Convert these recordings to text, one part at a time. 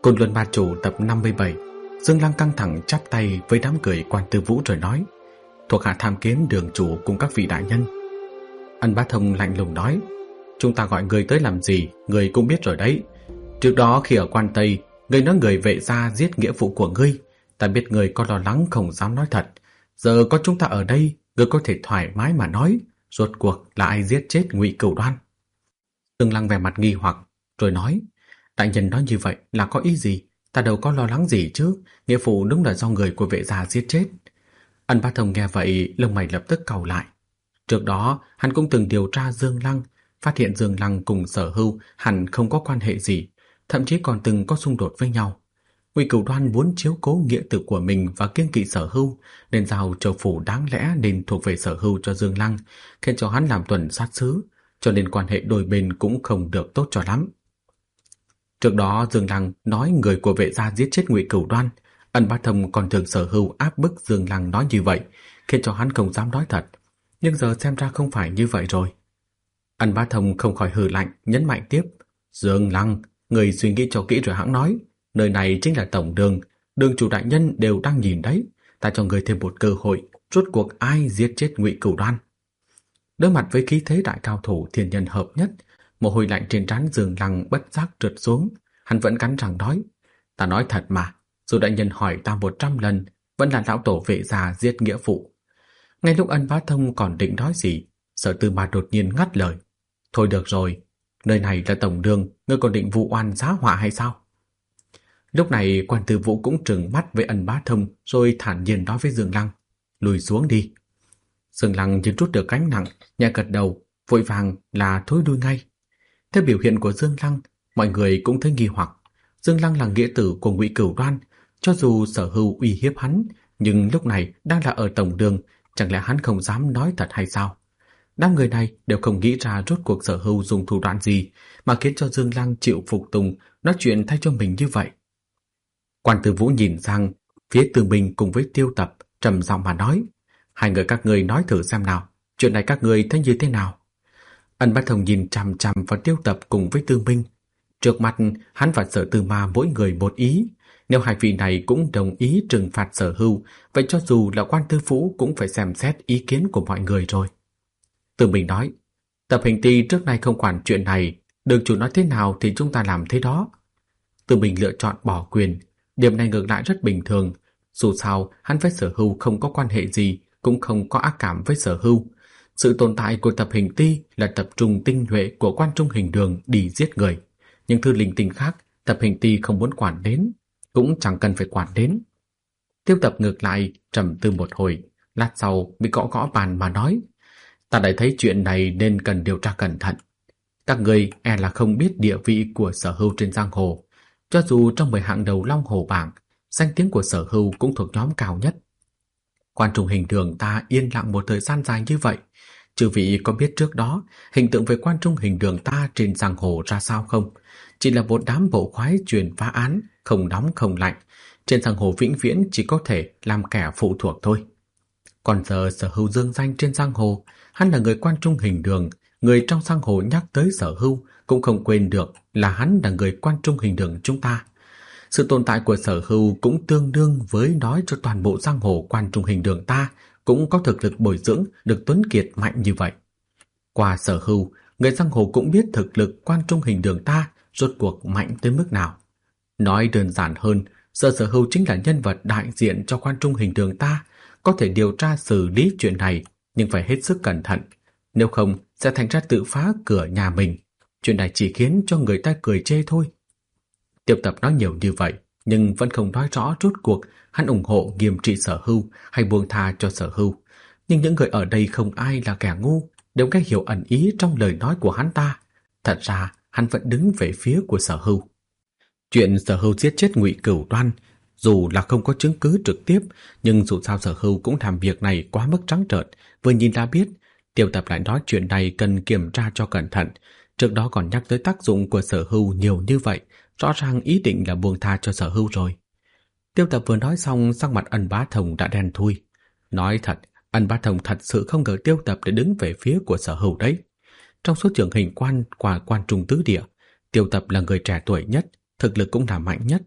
Côn Luân Ma Chủ tập 57. Dương Lăng căng thẳng chắp tay với đám người Quan Tư Vũ rồi nói: "Thuộc hạ tham kiến đường chủ cùng các vị đại nhân." Ân Bá Thông lạnh lùng nói: "Chúng ta gọi người tới làm gì, người cũng biết rồi đấy. Trước đó khi ở Quan Tây, người nói người Vệ gia giết nghĩa phụ của ngươi, ta biết người có lo lắng không dám nói thật. Giờ có chúng ta ở đây, người có thể thoải mái mà nói, rốt cuộc là ai giết chết Ngụy Cửu Đoan?" Dương Lăng vẻ mặt nghi hoặc rồi nói: "Đại nhân nói như vậy là có ý gì? Ta đâu có lo lắng gì chứ, nghĩa phụ đúng là do người của Vệ gia giết chết." Ân Bá Thông nghe vậy, lông mày lập tức cau lại. Trước đó, hắn cũng từng điều tra Dương Lăng, phát hiện Dương Lăng cùng Sở Hưu hẳn không có quan hệ gì, thậm chí còn từng có xung đột với nhau. Ngụy Cửu Đoan muốn chiếu cố nghĩa tử của mình và kiêng kỵ Sở Hưu, nên giao châu phủ đáng lẽ nên thuộc về Sở Hưu cho Dương Lăng, khiến cho hắn làm tuần sát sứ, cho nên quan hệ đôi bên cũng không được tốt cho lắm. Trước đó Dương Lăng nói người của Vệ gia giết chết Ngụy Cửu Đoan, Ân Bá Thông còn thường Sở Hưu áp bức Dương Lăng nói như vậy, khiến cho hắn không dám nói thật. Nhưng giờ xem ra không phải như vậy rồi. Ân Bá Thông không khỏi hừ lạnh, nhấn mạnh tiếp: "Dương Lăng, người suy nghĩ cho kỹ rồi hãng nói. Nơi này chính là tổng đường, đường chủ đại nhân đều đang nhìn đấy. Ta cho người thêm một cơ hội, rốt cuộc ai giết chết Ngụy Cửu Đoan?" Đối mặt với khí thế đại cao thủ thiên nhân hợp nhất, mồ hôi lạnh trên trán Dương Lăng bất giác trượt xuống. Hắn vẫn cắn răng nói: "Ta nói thật mà, dù đại nhân hỏi ta 100 lần, vẫn là lão tổ Vệ gia giết nghĩa phụ." Ngay lúc Ân Bá Thông còn định nói gì, Sở Tư Ma đột nhiên ngắt lời: "Thôi được rồi, nơi này là tổng đường, ngươi còn định vu oan giá họa hay sao?" Lúc này Quan Tư Vũ cũng trừng mắt với Ân Bá Thông, rồi thản nhiên nói với Dương Lăng: "Lùi xuống đi." Dương Lăng như trút được gánh nặng, nhẹ gật đầu, vội vàng là thối lui ngay. Theo biểu hiện của Dương Lăng, mọi người cũng thấy nghi hoặc. Dương Lăng là nghĩa tử của Ngụy Cửu Đoan, cho dù Sở Hưu uy hiếp hắn, nhưng lúc này đang là ở tổng đường, chẳng lẽ hắn không dám nói thật hay sao? Đám người này đều không nghĩ ra rốt cuộc Sở Hưu dùng thủ đoạn gì mà khiến cho Dương Lăng chịu phục tùng nói chuyện thay cho mình như vậy. Quan Tư Vũ nhìn sang phía Từ Bình cùng với Tiêu Tập, trầm giọng mà nói: "Hai người các ngươi nói thử xem nào, chuyện này các ngươi thấy như thế nào?" Ân Bá Thông nhìn chằm chằm vào Tiêu Tập cùng với Tư Minh. Trước mặt hắn và Sở Tư Ma mỗi người một ý, nếu hai vị này cũng đồng ý trừng phạt Sở Hưu, vậy cho dù là Quan Tư Vũ cũng phải xem xét ý kiến của mọi người rồi. Tư Minh nói: "Tập Hình Ti trước nay không quản chuyện này, đường chủ nói thế nào thì chúng ta làm thế đó." Tư Minh lựa chọn bỏ quyền, điểm này ngược lại rất bình thường. Dù sao hắn với Sở Hưu không có quan hệ gì, cũng không có ác cảm với Sở Hưu. Sự tồn tại của Tập Hình Ti là tập trung tinh nhuệ của Quan Trung Hình Đường đi giết người, nhưng thứ linh tinh khác Tập Hình Ti không muốn quản đến, cũng chẳng cần phải quản đến. Tiêu Tập ngược lại trầm tư một hồi, lát sau mới gõ gõ bàn mà nói: "Ta đã thấy chuyện này nên cần điều tra cẩn thận. Các người e là không biết địa vị của Sở Hưu trên giang hồ. Cho dù trong 10 hạng đầu Long Hồ bảng, danh tiếng của Sở Hưu cũng thuộc nhóm cao nhất. Quan Trung Hình Đường ta yên lặng một thời gian dài như vậy, chư vị có biết trước đó hình tượng về Quan Trung Hình Đường ta trên giang hồ ra sao không? Chỉ là một đám bộ khoái truyền phá án, không nóng không lạnh, trên giang hồ vĩnh viễn chỉ có thể làm kẻ phụ thuộc thôi. Còn giờ Sở Hưu dương danh trên giang hồ, hắn là người Quan Trung Hình Đường, người trong giang hồ nhắc tới Sở Hưu cũng không quên được là hắn là người Quan Trung Hình Đường chúng ta. Sự tồn tại của Sở Hưu cũng tương đương với nói cho toàn bộ giang hồ Quan Trung Hình Đường ta cũng có thực lực bồi dưỡng được tuấn kiệt mạnh như vậy. Qua Sở Hưu, người giang hồ cũng biết thực lực Quan Trung Hình Đường ta rốt cuộc mạnh tới mức nào. Nói đơn giản hơn, Sở Hưu chính là nhân vật đại diện cho Quan Trung Hình Đường ta, có thể điều tra xử lý chuyện này, nhưng phải hết sức cẩn thận, nếu không sẽ thành ra tự phá cửa nhà mình. Chuyện này chỉ khiến cho người ta cười chê thôi." Tiêu Tập nói nhiều như vậy, nhưng vẫn không nói rõ rốt cuộc hắn ủng hộ nghiêm trị Sở Hưu hay buông tha cho Sở Hưu. Nhưng những người ở đây không ai là kẻ ngu, đều nghe hiểu ẩn ý trong lời nói của hắn ta. Thật ra hắn vẫn đứng về phía của Sở Hưu. Chuyện Sở Hưu giết chết Ngụy Cửu Đoan, dù là không có chứng cứ trực tiếp, nhưng dù sao Sở Hưu cũng làm việc này quá mức trắng trợn, vừa nhìn đã biết. Tiêu Tập lại nói chuyện này cần kiểm tra cho cẩn thận, trước đó còn nhắc tới tác dụng của Sở Hưu nhiều như vậy, rõ ràng ý định là buông tha cho Sở Hưu rồi. Tiêu Tập vừa nói xong, sắc mặt Ân Bá Thông đã đen thui. Nói thật, Ân Bá Thông thật sự không ngờ Tiêu Tập để đứng về phía của Sở Hưu đấy. Trong số trưởng hình quan của Quan Trung tứ địa, Tiêu Tập là người trẻ tuổi nhất, thực lực cũng là mạnh nhất,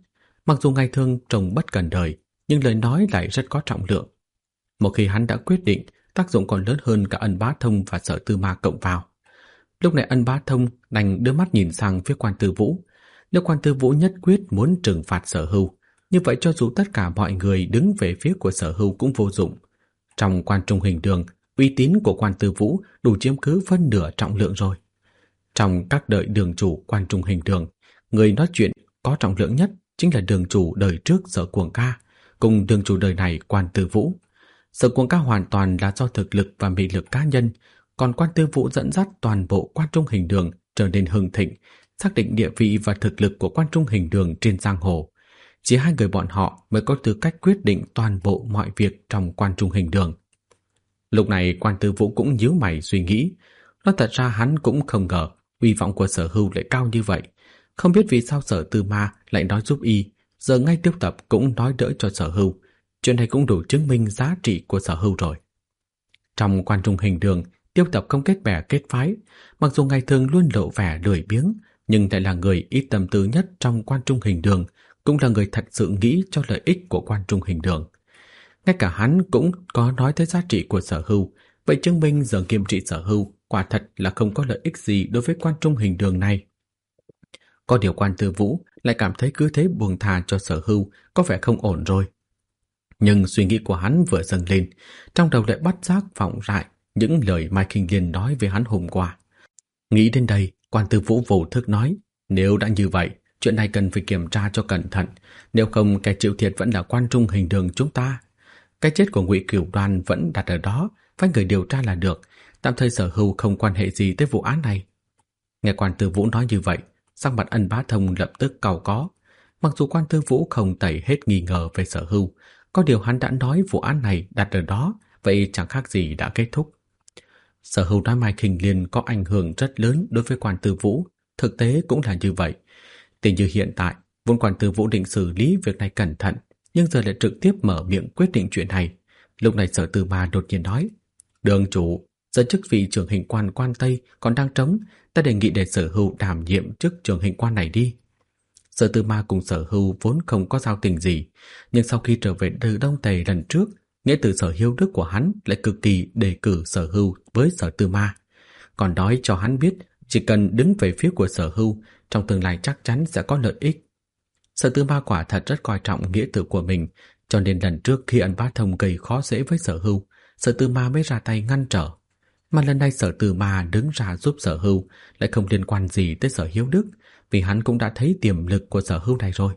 Mặc dù ngày thường trông bất cần đời, nhưng lời nói lại rất có trọng lượng. Một khi hắn đã quyết định, tác dụng còn lớn hơn cả Ân Bá Thông và Sở Tư Ma cộng vào. Lúc này Ân Bá Thông đành đưa mắt nhìn sang phía Quan Tư Vũ. Nếu Quan Tư Vũ nhất quyết muốn trừng phạt Sở Hưu, như vậy cho dù tất cả mọi người đứng về phía của Sở Hưu cũng vô dụng. Trong Quan Trung Hình Đường, uy tín của Quan Tư Vũ đủ chiếm cứ phân nửa trọng lượng rồi. Trong các đời đường chủ Quan Trung Hình Đường, người nói chuyện có trọng lượng nhất chính là đường chủ đời trước Sở Cuồng Ca, cùng đường chủ đời này Quan Tư Vũ. Sở Cuồng Ca hoàn toàn là do thực lực và mị lực cá nhân, còn Quan Tư Vũ dẫn dắt toàn bộ Quan Trung Hình Đường trở nên hưng thịnh, xác định địa vị và thực lực của Quan Trung Hình Đường trên giang hồ. Chỉ hai người bọn họ mới có tư cách quyết định toàn bộ mọi việc trong Quan Trung Hình Đường. Lúc này Quan Tư Vũ cũng nhíu mày suy nghĩ. Nói thật ra hắn cũng không ngờ uy vọng của Sở Hưu lại cao như vậy. Không biết vì sao Sở Tư Ma lại nói giúp y, giờ ngay Tiêu Tập cũng nói đỡ cho Sở Hưu. Chuyện này cũng đủ chứng minh giá trị của Sở Hưu rồi. Trong Quan Trung Hình Đường, Tiêu Tập không kết bè kết phái, mặc dù ngày thường luôn lộ vẻ lười biếng, nhưng lại là người ít tâm tư nhất trong Quan Trung Hình Đường, cũng là người thật sự nghĩ cho lợi ích của Quan Trung Hình Đường. Ngay cả hắn cũng có nói tới giá trị của Sở Hưu, vậy chứng minh giờ kiềm trị Sở Hưu quả thật là không có lợi ích gì đối với Quan Trung Hình Đường này. Có điều Quan Tư Vũ lại cảm thấy cứ thế buông thà cho Sở Hưu có vẻ không ổn rồi. Nhưng suy nghĩ của hắn vừa dâng lên, trong đầu lại bắt giác vọng lại những lời Mai Kinh Liên nói với hắn hôm qua. Nghĩ đến đây, Quan Tư Vũ vô thức nói, nếu đã như vậy, chuyện này cần phải kiểm tra cho cẩn thận, nếu không kẻ chịu thiệt vẫn là Quan Trung Hình Đường chúng ta. Cái chết của Ngụy Cửu Đoan vẫn đặt ở đó, phải người điều tra là được, tạm thời Sở Hưu không quan hệ gì tới vụ án này. Nghe Quan Tư Vũ nói như vậy, sắc mặt Ân Bá Thông lập tức cau có. Mặc dù Quan Tư Vũ không tẩy hết nghi ngờ về Sở Hưu, có điều hắn đã nói vụ án này đặt ở đó, vậy chẳng khác gì đã kết thúc. Sở Hưu nói Mai Kinh Liên có ảnh hưởng rất lớn đối với Quan Tư Vũ, thực tế cũng là như vậy. Tình như hiện tại, vốn Quan Tư Vũ định xử lý việc này cẩn thận, nhưng giờ lại trực tiếp mở miệng quyết định chuyện này. Lúc này Sở Tư Ma đột nhiên nói, đường chủ, giờ chức vị trưởng hình quan Quan Tây còn đang trống, ta đề nghị để Sở Hưu đảm nhiệm chức trưởng hình quan này đi. Sở Tư Ma cùng Sở Hưu vốn không có giao tình gì, nhưng sau khi trở về từ Đông Tây lần trước, nghĩa tử Sở Hiếu Đức của hắn lại cực kỳ đề cử Sở Hưu với Sở Tư Ma, còn nói cho hắn biết chỉ cần đứng về phía của Sở Hưu, trong tương lai chắc chắn sẽ có lợi ích. Sở Tư Ma quả thật rất coi trọng nghĩa tử của mình, cho nên lần trước khi Ân Bá Thông gây khó dễ với Sở Hưu, Sở Tư Ma mới ra tay ngăn trở. Mà lần này Sở Tư Ma đứng ra giúp Sở Hưu lại không liên quan gì tới Sở Hiếu Đức, vì hắn cũng đã thấy tiềm lực của Sở Hưu này rồi.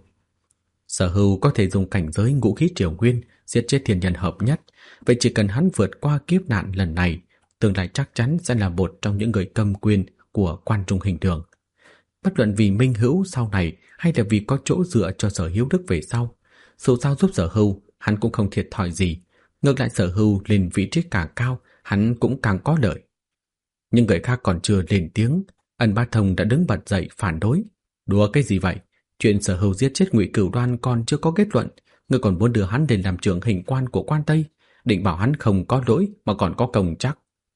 Sở Hưu có thể dùng cảnh giới ngũ khí triều nguyên giết chết thiên nhân hợp nhất, vậy chỉ cần hắn vượt qua kiếp nạn lần này, tương lai chắc chắn sẽ là một trong những người cầm quyền của Quan Trung Hình Đường. Bất luận vì minh hữu sau này hay là vì có chỗ dựa cho Sở Hiếu Đức về sau, dù sao giúp Sở Hưu, hắn cũng không thiệt thòi gì. Ngược lại Sở Hưu lên vị trí càng cao, hắn cũng càng có lợi. Nhưng người khác còn chưa lên tiếng, Ân Bá Thông đã đứng bật dậy phản đối. Đùa cái gì vậy? Chuyện Sở Hưu giết chết Ngụy Cửu Đoan còn chưa có kết luận, ngươi còn muốn đưa hắn lên làm trưởng hình quan của Quan Tây, định bảo hắn không có lỗi mà còn có công chắc.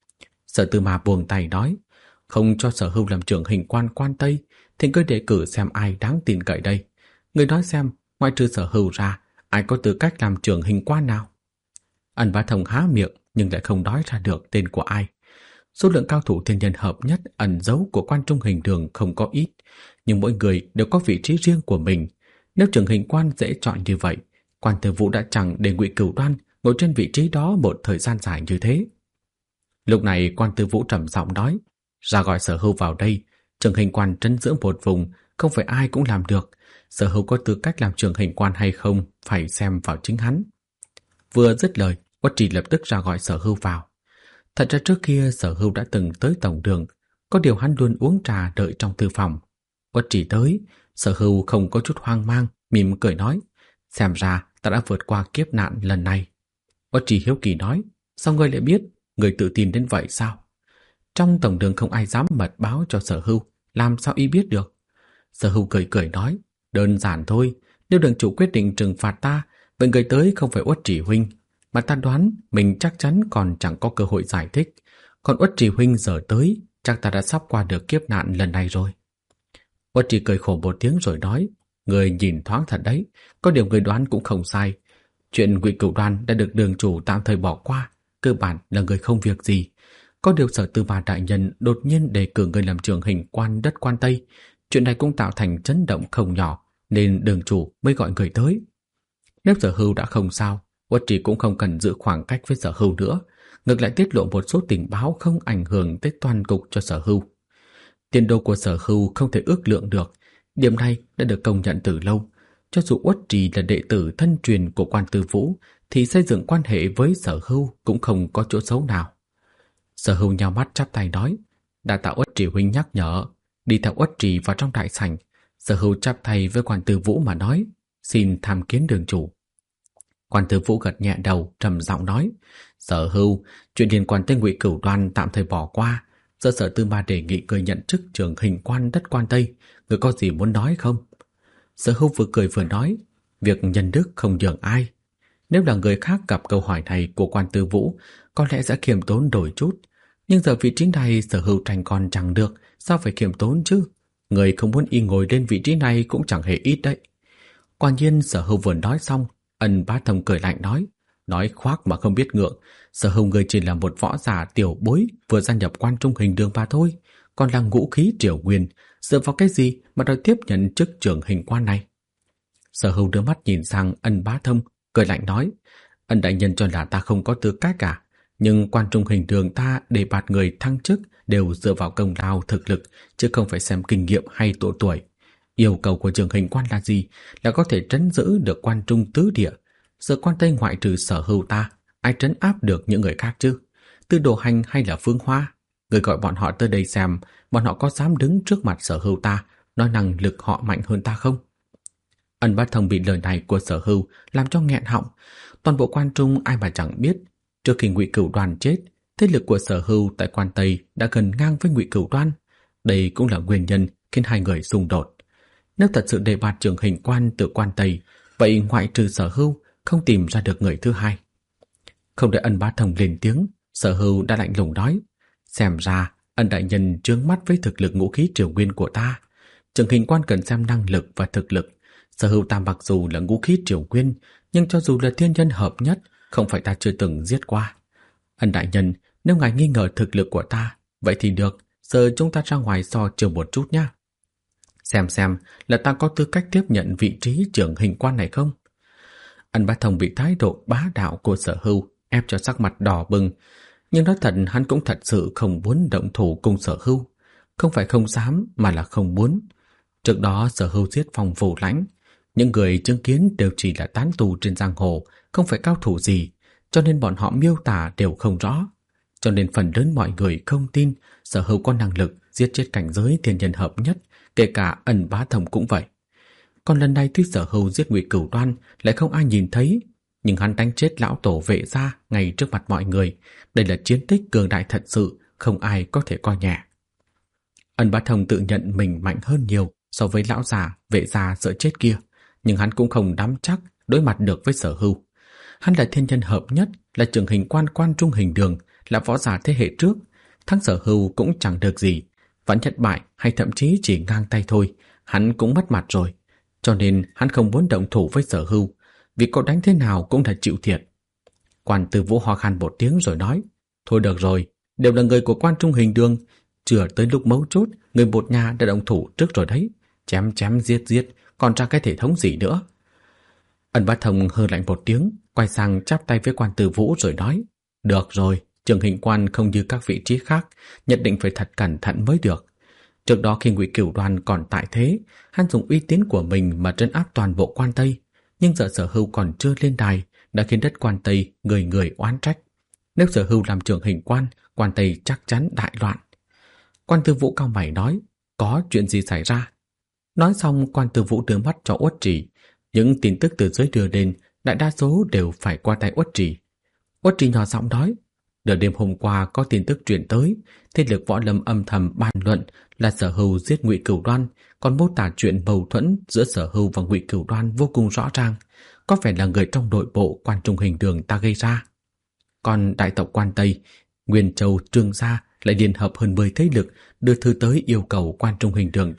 Sở Tư Ma buông tay nói, không cho Sở Hưu làm trưởng hình quan Quan Tây, thì ngươi đề cử xem ai đáng tin cậy đây. Ngươi nói xem, ngoài trừ Sở Hưu ra, ai có tư cách làm trưởng hình quan nào? Ân Bá Thông há miệng nhưng lại không nói ra được tên của ai. Số lượng cao thủ thiên nhân hợp nhất ẩn giấu của Quan Trung Hình Đường không có ít, nhưng mỗi người đều có vị trí riêng của mình. Nếu trưởng hình quan dễ chọn như vậy, Quan Tư Vũ đã chẳng để Ngụy Cửu Đoan ngồi trên vị trí đó một thời gian dài như thế. Lúc này Quan Tư Vũ trầm giọng nói, ra gọi Sở Hưu vào đây, trưởng hình quan trấn giữ một vùng, không phải ai cũng làm được. Sở Hưu có tư cách làm trưởng hình quan hay không, phải xem vào chính hắn. Vừa dứt lời, Uất Trì lập tức ra gọi Sở Hưu vào. Thật ra trước kia Sở Hưu đã từng tới tổng đường, có điều hắn luôn uống trà đợi trong thư phòng. Uất Trì tới, Sở Hưu không có chút hoang mang, mỉm cười nói, xem ra ta đã vượt qua kiếp nạn lần này. Uất Trì hiếu kỳ nói, sao ngươi lại biết, ngươi tự tin đến vậy sao? Trong tổng đường không ai dám mật báo cho Sở Hưu, làm sao y biết được? Sở Hưu cười cười nói, đơn giản thôi, nếu đường chủ quyết định trừng phạt ta, vậy người tới không phải Uất Trì huynh, mà ta đoán mình chắc chắn còn chẳng có cơ hội giải thích. Còn Uất Trì huynh giờ tới, chắc ta đã sắp qua được kiếp nạn lần này rồi. Uất Trì cười khổ một tiếng rồi nói, Người nhìn thoáng thật đấy, có điều người đoán cũng không sai. Chuyện Ngụy Cửu Đoan đã được đường chủ tạm thời bỏ qua, cơ bản là người không việc gì. Có điều Sở Tư Ba đại nhân đột nhiên đề cử người làm trưởng hình quan đất Quan Tây. Chuyện này cũng tạo thành chấn động không nhỏ, nên đường chủ mới gọi người tới. Nếu Sở Hưu đã không sao, Uất Trì cũng không cần giữ khoảng cách với Sở Hưu nữa, ngược lại tiết lộ một số tình báo không ảnh hưởng tới toàn cục cho Sở Hưu. Tiền đồ của Sở Hưu không thể ước lượng được, điểm này đã được công nhận từ lâu. Cho dù Uất Trì là đệ tử thân truyền của Quan Tư Vũ, thì xây dựng quan hệ với Sở Hưu cũng không có chỗ xấu nào. Sở Hưu nhào mắt chắp tay nói, đã tạ Uất Trì huynh nhắc nhở. Đi theo Uất Trì vào trong đại sảnh, Sở Hưu chắp tay với Quan Tư Vũ mà nói, xin tham kiến đường chủ. Quan Tư Vũ gật nhẹ đầu, trầm giọng nói, Sở Hưu, chuyện liên quan tới Ngụy Cửu Đoan tạm thời bỏ qua. Giờ Sở Tư Ba đề nghị người nhận chức trưởng hình quan đất Quan Tây, người có gì muốn nói không? Sở Hưu vừa cười vừa nói, việc nhân đức không nhường ai. Nếu là người khác gặp câu hỏi này của Quan Tư Vũ, có lẽ sẽ khiêm tốn đổi chút. Nhưng giờ vị trí này Sở Hưu tranh còn chẳng được, sao phải khiêm tốn chứ? Người không muốn y ngồi lên vị trí này cũng chẳng hề ít đấy. Quả nhiên Sở Hưu vừa nói xong, Ân Bá Thông cười lạnh nói khoác mà không biết ngượng. Sở Hưu người chỉ là một võ giả tiểu bối vừa gia nhập Quan Trung Hình Đường mà thôi, còn là ngũ khí triều nguyên, dựa vào cái gì mà đòi tiếp nhận chức trưởng hình quan này? Sở Hưu đưa mắt nhìn sang Ân Bá Thông, cười lạnh nói, Ân đại nhân cho là ta không có tư cách cả, nhưng Quan Trung Hình Đường ta để bạt người thăng chức đều dựa vào công lao thực lực, chứ không phải xem kinh nghiệm hay độ tuổi. Yêu cầu của trưởng hình quan là gì? Là có thể trấn giữ được Quan Trung tứ địa. Giờ Quan Tây ngoại trừ Sở Hưu ta, ai trấn áp được những người khác chứ? Tư Đồ Hành hay là Phương Hoa? Người gọi bọn họ tới đây xem, bọn họ có dám đứng trước mặt Sở Hưu ta, nói năng lực họ mạnh hơn ta không? Ân Bá Thông bị lời này của Sở Hưu làm cho nghẹn họng. Toàn bộ Quan Trung ai mà chẳng biết, trước khi Ngụy Cửu Đoan chết, thế lực của Sở Hưu tại Quan Tây đã gần ngang với Ngụy Cửu Đoan. Đây cũng là nguyên nhân khiến hai người xung đột. Nếu thật sự đề bạt trưởng hình quan từ Quan Tây, vậy ngoại trừ Sở Hưu không tìm ra được người thứ hai. Không đợi Ân Bá Thông lên tiếng, Sở Hưu đã lạnh lùng nói, xem ra Ân đại nhân chướng mắt với thực lực ngũ khí triều nguyên của ta. Trưởng hình quan cần xem năng lực và thực lực. Sở Hưu ta mặc dù là ngũ khí triều nguyên, nhưng cho dù là thiên nhân hợp nhất, không phải ta chưa từng giết qua. Ân đại nhân, nếu ngài nghi ngờ thực lực của ta, vậy thì được, giờ chúng ta ra ngoài so chiều một chút nhé. Xem là ta có tư cách tiếp nhận vị trí trưởng hình quan này không? Ân Bá Thông bị thái độ bá đạo của Sở Hưu ép cho sắc mặt đỏ bừng, nhưng nói thật hắn cũng thật sự không muốn động thủ cùng Sở Hưu. Không phải không dám mà là không muốn. Trước đó Sở Hưu giết Phong Vũ Lãnh, những người chứng kiến đều chỉ là tán tù trên giang hồ, không phải cao thủ gì, cho nên bọn họ miêu tả đều không rõ. Cho nên phần lớn mọi người không tin Sở Hưu có năng lực giết chết cảnh giới thiên nhân hợp nhất, kể cả Ân Bá Thông cũng vậy. Còn lần này tuy Sở Hưu giết Ngụy Cửu Đoan lại không ai nhìn thấy, nhưng hắn đánh chết lão tổ Vệ gia ngay trước mặt mọi người. Đây là chiến tích cường đại thật sự, không ai có thể coi nhẹ. Ân Bá Thông tự nhận mình mạnh hơn nhiều so với lão già Vệ gia sợ chết kia, nhưng hắn cũng không nắm chắc đối mặt được với Sở Hưu. Hắn là thiên nhân hợp nhất, là trưởng hình quan Quan Trung Hình Đường, là võ giả thế hệ trước, thắng Sở Hưu cũng chẳng được gì, vẫn thất bại hay thậm chí chỉ ngang tay thôi, hắn cũng mất mặt rồi. Cho nên hắn không muốn động thủ với Sở Hưu, vì cậu đánh thế nào cũng là chịu thiệt. Quan Tư Vũ ho khan một tiếng rồi nói, thôi được rồi, đều là người của Quan Trung Hình Đường, chưa tới lúc mấu chốt, người một nhà đã động thủ trước rồi đấy, chém giết, còn ra cái thể thống gì nữa. Ân Bá Thông hừ lạnh một tiếng, quay sang chắp tay với Quan Tư Vũ rồi nói, được rồi, trưởng hình quan không như các vị trí khác, nhất định phải thật cẩn thận mới được. Trước đó khi Ngụy Cửu Đoan còn tại thế, hắn dùng uy tín của mình mà trấn áp toàn bộ Quan Tây, nhưng giờ Sở Hưu còn chưa lên đài đã khiến đất Quan Tây người người oán trách. Nếu Sở Hưu làm trưởng hình quan, Quan Tây chắc chắn đại loạn. Quan Tư Vũ cau mày nói, có chuyện gì xảy ra? Nói xong, Quan Tư Vũ đưa mắt cho Uất Trì. Những tin tức từ dưới đưa đến đại đa số đều phải qua tay Uất Trì. Uất Trì nhỏ giọng nói, nửa đêm hôm qua có tin tức truyền tới, thế lực võ lâm âm thầm bàn luận là Sở Hưu giết Ngụy Cửu Đoan, còn mô tả chuyện mâu thuẫn giữa Sở Hưu và Ngụy Cửu Đoan vô cùng rõ ràng, có vẻ là người trong nội bộ Quan Trung Hình Đường ta gây ra. Còn đại tộc Quan Tây, Nguyên Châu, Trương Gia lại liên hợp hơn 10 thế lực đưa thư tới yêu cầu Quan Trung Hình Đường ta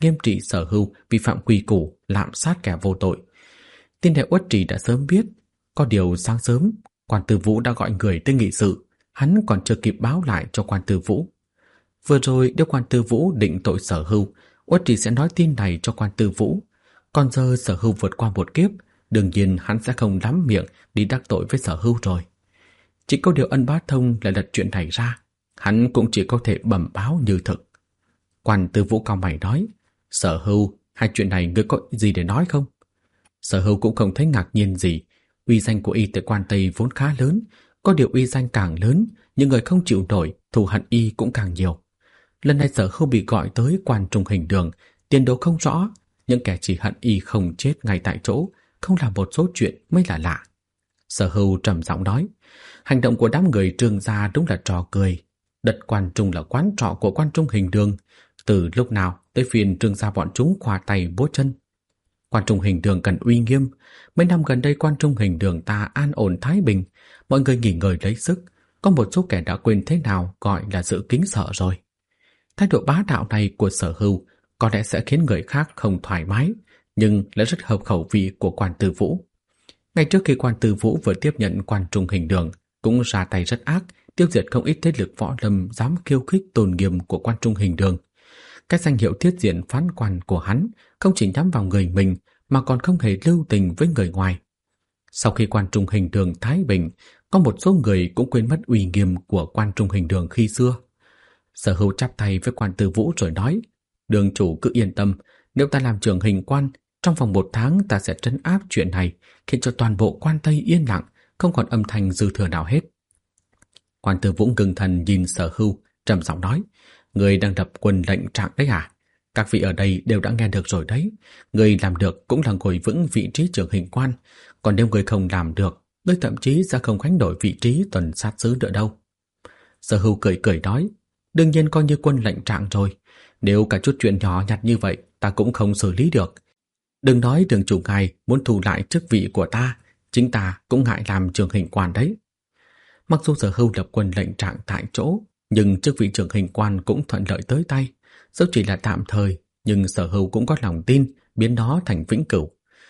nghiêm trị Sở Hưu vi phạm quy củ, lạm sát kẻ vô tội. Tin này Uất Trì đã sớm biết, có điều sáng sớm quan tư Vũ đã gọi người tới nghị sự, hắn còn chưa kịp báo lại cho quan tư Vũ. Vừa rồi nếu quan tư Vũ định tội Sở Hưu, Uất Trì sẽ nói tin này cho quan tư Vũ. Còn giờ Sở Hưu vượt qua một kiếp, đương nhiên hắn sẽ không lắm miệng đi đắc tội với Sở Hưu rồi. Chỉ có điều Ân Bá Thông lại lật chuyện này ra, hắn cũng chỉ có thể bẩm báo như thực. Quan tư Vũ cau mày nói, Sở Hưu, hai chuyện này ngươi có gì để nói không? Sở Hưu cũng không thấy ngạc nhiên gì. Uy danh của y tại quan Tây vốn khá lớn, có điều uy danh càng lớn, những người không chịu nổi, thù hận y cũng càng nhiều. Lần này Sở Hưu bị gọi tới quan trung hình đường, tiền đồ không rõ, những kẻ chỉ hận y không chết ngay tại chỗ, không làm một số chuyện mới là lạ. Sở Hưu trầm giọng nói, hành động của đám người Trương gia đúng là trò cười. Đất quan trung là quán trọ của quan trung hình đường, từ lúc nào tới phiên Trương gia bọn chúng khoa tay bố chân. Quan trung hình đường cần uy nghiêm. Mấy năm gần đây quan trung hình đường ta an ổn thái bình, mọi người nghỉ ngơi lấy sức. Có một số kẻ đã quên thế nào gọi là sự kính sợ rồi. Thái độ bá đạo này của Sở Hưu có lẽ sẽ khiến người khác không thoải mái, nhưng lại rất hợp khẩu vị của quan tư Vũ. Ngay trước khi quan tư Vũ vừa tiếp nhận quan trung hình đường, cũng ra tay rất ác, tiêu diệt không ít thế lực võ lâm dám khiêu khích tôn nghiêm của quan trung hình đường. Cái danh hiệu thiết diện phán quan của hắn không chỉ nhắm vào người mình mà còn không hề lưu tình với người ngoài. Sau khi quan trung hình đường thái bình, có một số người cũng quên mất uy nghiêm của quan trung hình đường khi xưa. Sở Hưu chắp tay với quan tư Vũ rồi nói, đường chủ cứ yên tâm, nếu ta làm trưởng hình quan, trong vòng 1 tháng ta sẽ trấn áp chuyện này, khiến cho toàn bộ quan Tây yên lặng, không còn âm thanh dư thừa nào hết. Quan tư Vũ ngưng thần nhìn Sở Hưu, trầm giọng nói, người đang đập quân lệnh trạng đấy à? Các vị ở đây đều đã nghe được rồi đấy. Người làm được cũng là ngồi vững vị trí trưởng hình quan, còn nếu người không làm được, người thậm chí sẽ không gánh nổi vị trí tuần sát sứ nữa đâu. Sở Hưu cười cười nói, đương nhiên coi như quân lệnh trạng rồi. Nếu cả chút chuyện nhỏ nhặt như vậy ta cũng không xử lý được. Đừng nói đường chủ ngài muốn thu lại chức vị của ta, chính ta cũng ngại làm trưởng hình quan đấy. Mặc dù Sở Hưu lập quân lệnh trạng tại chỗ, nhưng chức vị trưởng hình quan cũng thuận lợi tới tay. Dẫu chỉ là tạm thời, nhưng Sở Hưu cũng có lòng tin biến nó thành vĩnh cửu.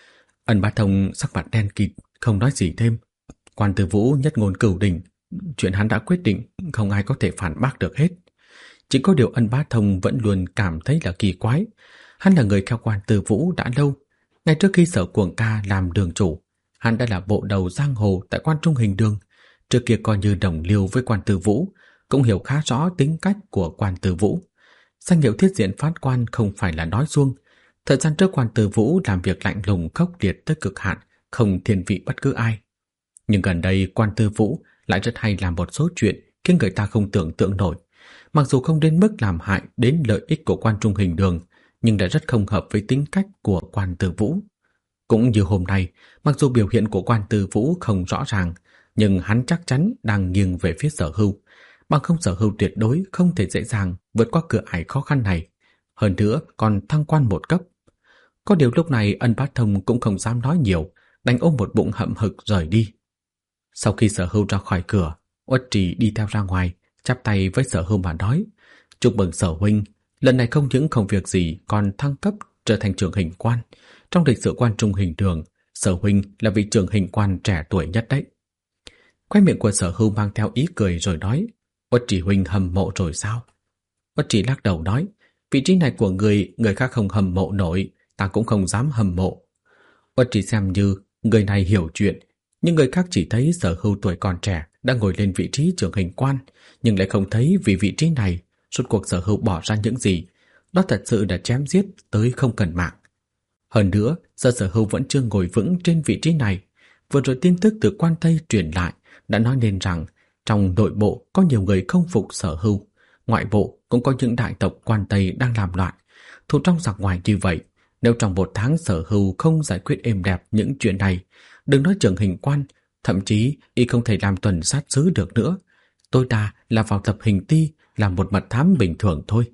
Ân Bá Thông sắc mặt đen kịt, không nói gì thêm. Quan tư Vũ nhất ngôn cửu đỉnh, chuyện hắn đã quyết định, không ai có thể phản bác được hết. Chỉ có điều Ân Bá Thông vẫn luôn cảm thấy là kỳ quái. Hắn là người theo quan tư Vũ đã lâu. Ngay trước khi Sở Cuồng Ca làm đường chủ, hắn đã là bộ đầu giang hồ tại quan trung hình đường. Trước kia coi như đồng liêu với quan tư Vũ, cũng hiểu khá rõ tính cách của quan tư Vũ. Danh hiệu thiết diện phát quan không phải là nói suông. Thời gian trước quan tư Vũ làm việc lạnh lùng khốc liệt tới cực hạn, không thiên vị bất cứ ai. Nhưng gần đây quan tư Vũ lại rất hay làm một số chuyện khiến người ta không tưởng tượng nổi. Mặc dù không đến mức làm hại đến lợi ích của quan trung hình đường, nhưng đã rất không hợp với tính cách của quan tư Vũ. Cũng như hôm nay, mặc dù biểu hiện của quan tư Vũ không rõ ràng, nhưng hắn chắc chắn đang nghiêng về phía Sở Hưu. Bằng không Sở Hưu tuyệt đối không thể dễ dàng vượt qua cửa ải khó khăn này. Hơn nữa còn thăng quan một cấp. Có điều lúc này Ân Bá Thông cũng không dám nói nhiều, đành ôm một bụng hậm hực rời đi. Sau khi Sở Hưu ra khỏi cửa, Uất Trì đi theo ra ngoài, chắp tay với Sở Hưu mà nói, chúc mừng Sở huynh, lần này không những không việc gì còn thăng cấp trở thành trưởng hình quan. Trong lịch sử quan trung hình đường, Sở huynh là vị trưởng hình quan trẻ tuổi nhất đấy. Khóe miệng của Sở Hưu mang theo ý cười rồi nói, Uất Trì huynh hâm mộ rồi sao? Uất Trì lắc đầu nói, vị trí này của người khác không hâm mộ nổi, ta cũng không dám hâm mộ. Uất Trì xem như người này hiểu chuyện, nhưng người khác chỉ thấy Sở Hưu tuổi còn trẻ đang ngồi lên vị trí trưởng hình quan, nhưng lại không thấy vì vị trí này suốt cuộc Sở Hưu bỏ ra những gì. Đó thật sự đã chém giết tới không cần mạng. Hơn nữa, giờ Sở Hưu vẫn chưa ngồi vững trên vị trí này. Vừa rồi tin tức từ quan Tây truyền lại đã nói nên rằng trong nội bộ có nhiều người không phục Sở Hưu, ngoại bộ cũng có những đại tộc quan Tây đang làm loạn. Thù trong giặc ngoài như vậy, nếu trong 1 tháng Sở Hưu không giải quyết êm đẹp những chuyện này, đừng nói trưởng hình quan, thậm chí y không thể làm tuần sát sứ được nữa. Tối đa là vào tập hình ti, làm một mật thám bình thường thôi.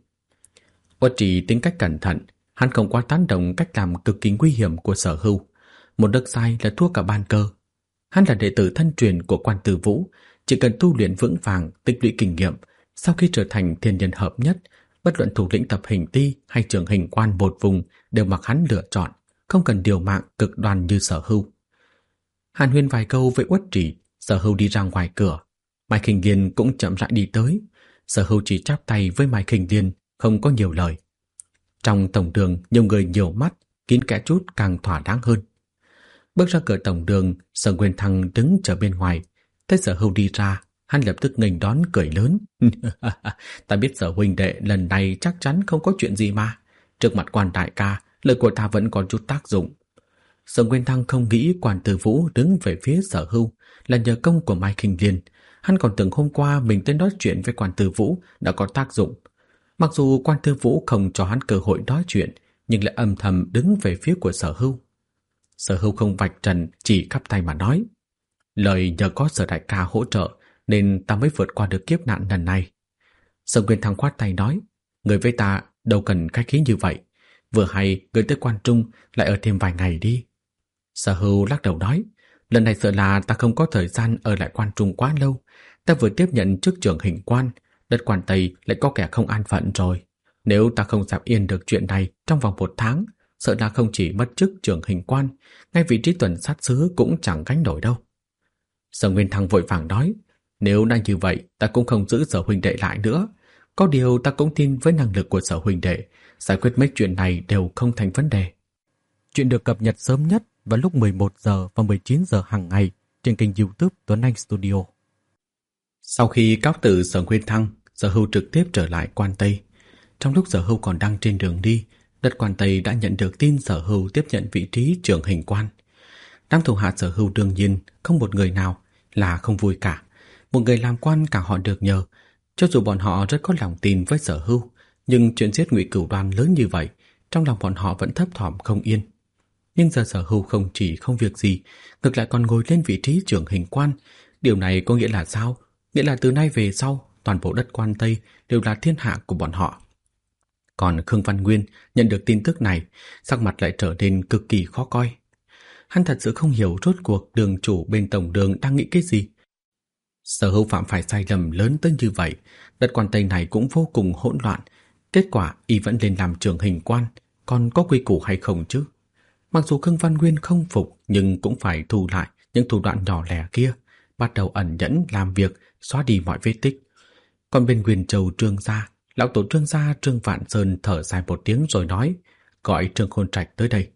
Uất Trì tính cách cẩn thận, hắn không quá tán đồng cách làm cực kỳ nguy hiểm của Sở Hưu. Một nước sai là thua cả ban cơ. Hắn là đệ tử thân truyền của quan tư Vũ, chỉ cần tu luyện vững vàng, tích lũy kinh nghiệm, sau khi trở thành thiên nhân hợp nhất, Bất luận thủ lĩnh tập hình ti hay trưởng hình quan một vùng đều mặc hắn lựa chọn, không cần điều mạng cực đoan như Sở Hưu. Hàn huyên vài câu với Uất Trì, Sở Hưu đi ra ngoài cửa. Mai Khinh Liên cũng chậm rãi đi tới. Sở Hưu chỉ chắp tay với Mai Khinh Liên, không có nhiều lời. Trong tổng đường nhiều người nhiều mắt, kín kẽ chút càng thỏa đáng hơn. Bước ra cửa tổng đường, Sở Nguyên Thăng đứng chờ bên ngoài. Thấy Sở Hưu đi ra, hắn lập tức nghênh đón cười lớn. Ta biết Sở huynh đệ lần này chắc chắn không có chuyện gì mà. Trước mặt quan đại ca, lời của ta vẫn còn chút tác dụng. Sở Nguyên Thăng không nghĩ Quan Tư Vũ đứng về phía Sở Hưu là nhờ công của Mai Khinh Liên. Hắn còn tưởng hôm qua mình tới nói chuyện với Quan Tư Vũ đã có tác dụng. Mặc dù Quan Tư Vũ không cho hắn cơ hội nói chuyện, nhưng lại âm thầm đứng về phía của Sở Hưu. Sở Hưu không vạch trần, chỉ khắp tay mà nói. Lời nhờ có Sở đại ca hỗ trợ nên ta mới vượt qua được kiếp nạn lần này. Sở Nguyên Thăng khoát tay nói, người với ta đâu cần khách khí như vậy. Vừa hay người tới Quan Trung lại ở thêm vài ngày đi. Sở Hưu lắc đầu nói, lần này sợ là ta không có thời gian ở lại Quan Trung quá lâu. Ta vừa tiếp nhận chức trưởng hình quan, đất Quan Tây lại có kẻ không an phận rồi. Nếu ta không dẹp yên được chuyện này trong vòng 1 tháng, sợ là không chỉ mất chức trưởng hình quan, ngay vị trí tuần sát sứ cũng chẳng gánh nổi đâu. Sở Nguyên Thăng vội vàng nói, nếu đã như vậy, ta cũng không giữ Sở huynh đệ lại nữa. Có điều ta cũng tin với năng lực của Sở huynh đệ, giải quyết mấy chuyện này đều không thành vấn đề. Chuyện được cập nhật sớm nhất vào lúc 11 giờ và 19 giờ hàng ngày trên kênh YouTube Tuấn Anh Studio. Sau khi cáo từ Sở Nguyên Thăng, Sở Hưu trực tiếp trở lại Quan Tây. Trong lúc Sở Hưu còn đang trên đường đi, đất Quan Tây đã nhận được tin Sở Hưu tiếp nhận vị trí trưởng hình quan. Đám thủ hạ Sở Hưu đương nhiên không một người nào là không vui cả. Một người làm quan cả họ được nhờ. Cho dù bọn họ rất có lòng tin với Sở Hưu, nhưng chuyện giết Ngụy Cửu Đoan lớn như vậy, trong lòng bọn họ vẫn thấp thỏm không yên. Nhưng giờ Sở Hưu không chỉ không việc gì, ngược lại còn ngồi lên vị trí trưởng hình quan. Điều này có nghĩa là sao? Nghĩa là từ nay về sau, toàn bộ đất Quan Tây đều là thiên hạ của bọn họ. Còn Khương Văn Nguyên nhận được tin tức này, sắc mặt lại trở nên cực kỳ khó coi. Hắn thật sự không hiểu rốt cuộc đường chủ bên tổng đường đang nghĩ cái gì. Sở Hưu phạm phải sai lầm lớn tới như vậy, đất Quan Tây này cũng vô cùng hỗn loạn. Kết quả y vẫn lên làm trưởng hình quan, còn có quy củ hay không chứ? Mặc dù Khương Văn Nguyên không phục, nhưng cũng phải thu lại những thủ đoạn nhỏ lẻ kia, bắt đầu ẩn nhẫn làm việc, xóa đi mọi vết tích. Còn bên Nguyên Châu Trương gia, lão tổ Trương gia Trương Vạn Sơn thở dài một tiếng rồi nói, gọi Trương Khôn Trạch tới đây.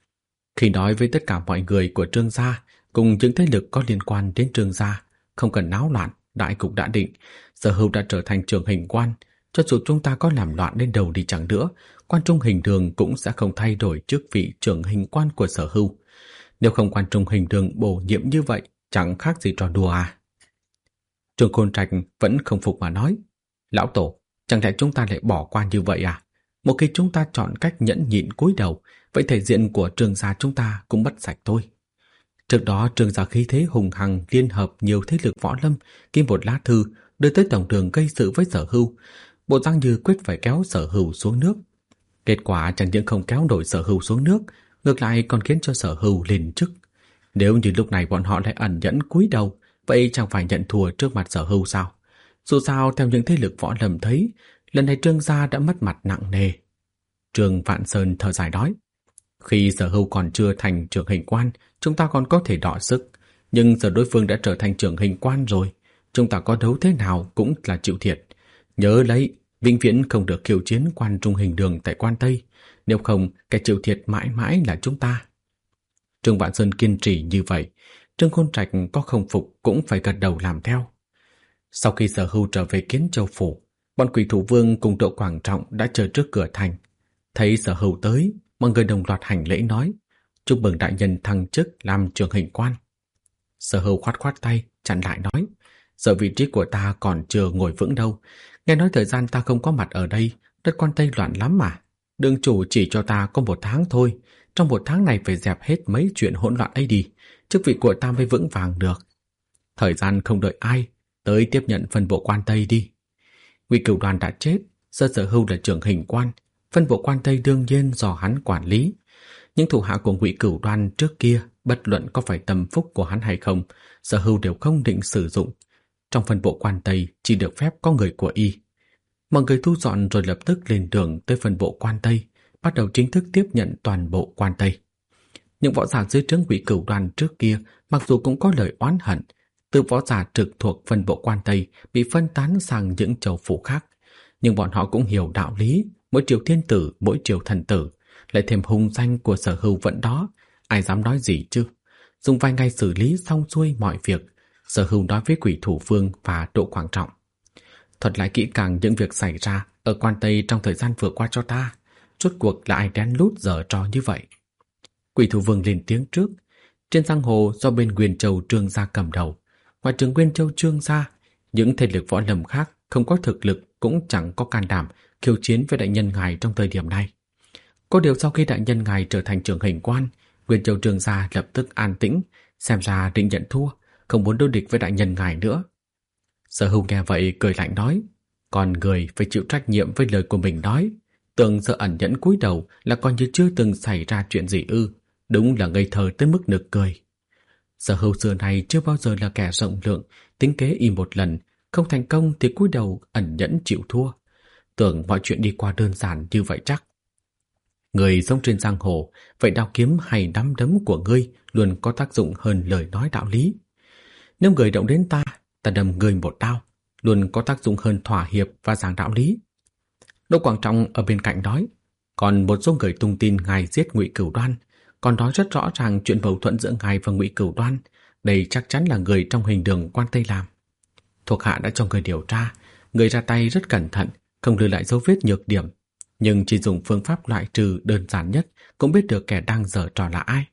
Khi nói với tất cả mọi người của Trương gia cùng những thế lực có liên quan đến Trương gia, không cần náo loạn, đại cục đã định, Sở Hưu đã trở thành trưởng hình quan. Cho dù chúng ta có làm loạn đến đầu đi chẳng nữa, Quan Trung Hình Đường cũng sẽ không thay đổi chức vị trưởng hình quan của Sở Hưu. Nếu không Quan Trung Hình Đường bổ nhiệm như vậy, chẳng khác gì trò đùa à? Trương Khôn Trạch vẫn không phục mà nói, lão tổ, chẳng lẽ chúng ta lại bỏ qua như vậy à? Một khi chúng ta chọn cách nhẫn nhịn cúi đầu, vậy thể diện của Trương gia chúng ta cũng mất sạch thôi. Trước đó Trương gia khí thế hùng hằng liên hợp nhiều thế lực võ lâm, ký một lá thư đưa tới tổng đường gây sự với Sở Hưu, bộ dạng như quyết phải kéo Sở Hưu xuống nước. Kết quả chẳng những không kéo nổi Sở Hưu xuống nước, ngược lại còn khiến cho Sở Hưu lên chức. Nếu như lúc này bọn họ lại ẩn nhẫn cúi đầu, vậy chẳng phải nhận thua trước mặt Sở Hưu sao? Dù sao theo những thế lực võ lâm thấy, lần này Trương gia đã mất mặt nặng nề. Trương Vạn Sơn thở dài nói, khi Sở Hưu còn chưa thành trưởng hình quan, chúng ta còn có thể đọ sức, nhưng giờ đối phương đã trở thành trưởng hình quan rồi, chúng ta có đấu thế nào cũng là chịu thiệt. Nhớ lấy, vĩnh viễn không được khiêu chiến Quan Trung Hình Đường tại Quan Tây, nếu không kẻ chịu thiệt mãi mãi là chúng ta. Trương Vạn Sơn kiên trì như vậy, Trương Khôn Trạch có không phục cũng phải gật đầu làm theo. Sau khi Sở Hưu trở về Kiến Châu phủ, bọn Quỷ Thủ Vương cùng Độ Quảng Trọng đã chờ trước cửa thành. Thấy Sở Hưu tới, mọi người đồng loạt hành lễ nói, chúc mừng đại nhân thăng chức làm trưởng hình quan. Sở Hưu khoát khoát tay, chặn lại nói, giờ vị trí của ta còn chưa ngồi vững đâu. Nghe nói thời gian ta không có mặt ở đây, đất Quan Tây loạn lắm mà. Đường chủ chỉ cho ta có 1 tháng thôi, trong 1 tháng này phải dẹp hết mấy chuyện hỗn loạn ấy đi, chức vị của ta mới vững vàng được. Thời gian không đợi ai, tới tiếp nhận phân bộ Quan Tây đi. Ngụy Cửu Đoan đã chết, giờ Sở Hưu là trưởng hình quan, phân bộ Quan Tây đương nhiên do hắn quản lý. Những thủ hạ của Ngụy Cửu Đoan trước kia, bất luận có phải tâm phúc của hắn hay không, Sở Hưu đều không định sử dụng. Trong phân bộ Quan Tây chỉ được phép có người của y. Mọi người thu dọn rồi lập tức lên đường tới phân bộ quan Tây, bắt đầu chính thức tiếp nhận toàn bộ quan Tây. Những võ giả dưới trướng Ngụy Cửu Đoan trước kia mặc dù cũng có lời oán hận, từ võ giả trực thuộc phân bộ quan Tây bị phân tán sang những châu phủ khác, nhưng bọn họ cũng hiểu đạo lý, mỗi triều thiên tử, mỗi triều thần tử, lại thêm hung danh của Sở Hưu vẫn đó, ai dám nói gì chứ? Dùng vài ngày xử lý xong xuôi mọi việc, Sở Hưu nói với Quỷ Thủ Vương và Độ Quảng Trọng: thuật lại kỹ càng những việc xảy ra ở quan Tây trong thời gian vừa qua cho ta, rốt cuộc là ai đen lút giở trò như vậy. Quỷ Thủ Vương lên tiếng trước: trên giang hồ do bên Nguyên Châu Trương gia cầm đầu, ngoài trừ Nguyên Châu Trương gia, những thế lực võ lâm khác không có thực lực cũng chẳng có can đảm khiêu chiến với đại nhân ngài trong thời điểm này. Có điều sau khi đại nhân ngài trở thành trưởng hình quan, Nguyên Châu Trương gia lập tức an tĩnh, xem ra định nhận thua, không muốn đối địch với đại nhân ngài nữa. Sở Hưu nghe vậy cười lạnh nói: còn người phải chịu trách nhiệm với lời của mình nói, tưởng Sở ẩn nhẫn cúi đầu là coi như chưa từng xảy ra chuyện gì ư? Đúng là ngây thơ tới mức nực cười. Sở Hưu xưa này chưa bao giờ là kẻ rộng lượng, tính kế y một lần, không thành công thì cúi đầu ẩn nhẫn chịu thua. Tưởng mọi chuyện đi qua đơn giản như vậy chắc. Người sống trên giang hồ, vậy đao kiếm hay nắm đấm của ngươi luôn có tác dụng hơn lời nói đạo lý. Nếu người động đến ta, ta đâm ngươi một đao, luôn có tác dụng hơn thỏa hiệp và giảng đạo lý. Đỗ Quảng Trọng ở bên cạnh nói: còn một số người tung tin ngài giết Ngụy Cửu Đoan, còn nói rất rõ ràng chuyện mâu thuẫn giữa ngài và Ngụy Cửu Đoan, đây chắc chắn là người trong hình đường quan Tây làm. Thuộc hạ đã cho người điều tra, người ra tay rất cẩn thận, không lưu lại dấu vết nhược điểm, nhưng chỉ dùng phương pháp loại trừ đơn giản nhất cũng biết được kẻ đang giở trò là ai.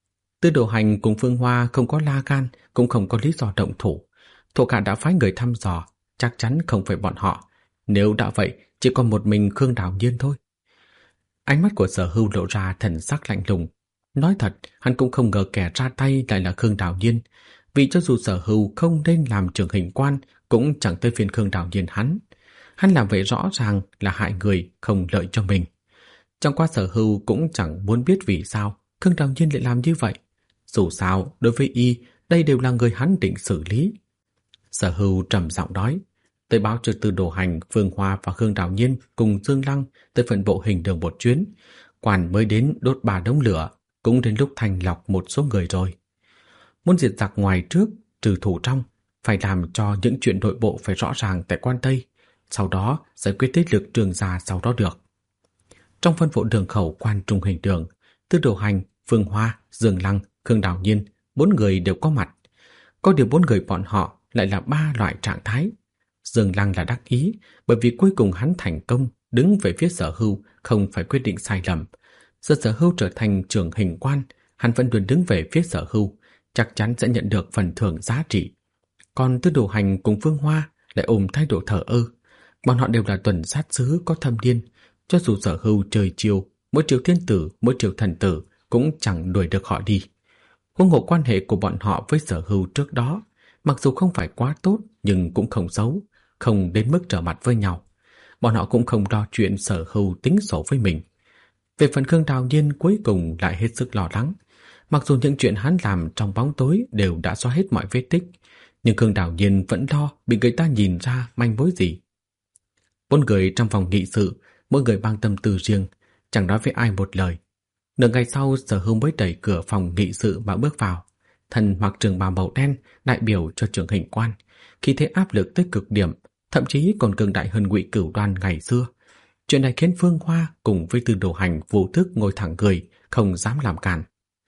Tư Đồ Hành cùng Phương Hoa không có la gan, cũng không có lý do động thủ. Thuộc hạ đã phái người thăm dò, chắc chắn không phải bọn họ. Nếu đã vậy, chỉ còn một mình Khương Đào Nhiên thôi. Ánh mắt của Sở Hưu lộ ra thần sắc lạnh lùng. Nói thật, hắn cũng không ngờ kẻ ra tay lại là Khương Đào Nhiên, vì cho dù Sở Hưu không nên làm trưởng hình quan, cũng chẳng tới phiên Khương Đào Nhiên hắn. Hắn làm vậy rõ ràng là hại người, không lợi cho mình. Trong qua Sở Hưu cũng chẳng muốn biết vì sao Khương Đào Nhiên lại làm như vậy. Dù sao, đối với y, đây đều là người hắn định xử lý. Sở Hưu trầm giọng nói: tới báo cho Tư Đồ Hành, Phương Hoa và Khương Đào Nhiên cùng Dương Lăng tới phần bộ hình đường một chuyến. Quản mới đến đốt 3 đống lửa, cũng đến lúc thanh lọc một số người rồi. Muốn diệt giặc ngoài trước, trừ thủ trong, phải làm cho những chuyện nội bộ phải rõ ràng tại quan Tây, sau đó giải quyết thế lực Trường gia sau đó được. Trong phân bộ đường khẩu quan trung hình đường, Tư Đồ Hành, Phương Hoa, Dương Lăng, Khương Đào Nhiên, 4 người đều có mặt. Có điều 4 người bọn họ lại là 3 loại trạng thái. Dương Lăng là đắc ý, bởi vì cuối cùng hắn thành công, đứng về phía Sở Hưu, không phải quyết định sai lầm. Giờ Sở Hưu trở thành trưởng hình quan, hắn vẫn luôn đứng về phía Sở Hưu, chắc chắn sẽ nhận được phần thưởng giá trị. Còn Tư Đồ Hành cùng Phương Hoa lại ôm thái độ thờ ơ. Bọn họ đều là tuần sát sứ có thâm niên, cho dù Sở Hưu trời chiều, mỗi triều thiên tử, mỗi triều thần tử cũng chẳng đuổi được họ đi. Huống hồ quan hệ của bọn họ với Sở Hưu trước đó, mặc dù không phải quá tốt nhưng cũng không xấu, không đến mức trở mặt với nhau. Bọn họ cũng không lo chuyện Sở Hưu tính sổ với mình. Về phần Khương Đào Nhiên cuối cùng lại hết sức lo lắng. Mặc dù những chuyện hắn làm trong bóng tối đều đã xóa hết mọi vết tích, nhưng Khương Đào Nhiên vẫn lo bị người ta nhìn ra manh mối gì. 4 người trong phòng nghị sự, mỗi người mang tâm tư riêng, chẳng nói với ai một lời. Nửa ngày sau, Sở Hưu mới đẩy cửa phòng nghị sự mà bước vào. Thân mặc trường bào màu đen, đại biểu cho trưởng hình quan, khi thế áp lực tới cực điểm, thậm chí còn cường đại hơn Ngụy Cửu Đoan ngày xưa. Chuyện này khiến Phương Hoa cùng với Tư Đồ Hành vô thức ngồi thẳng người, không dám làm cản.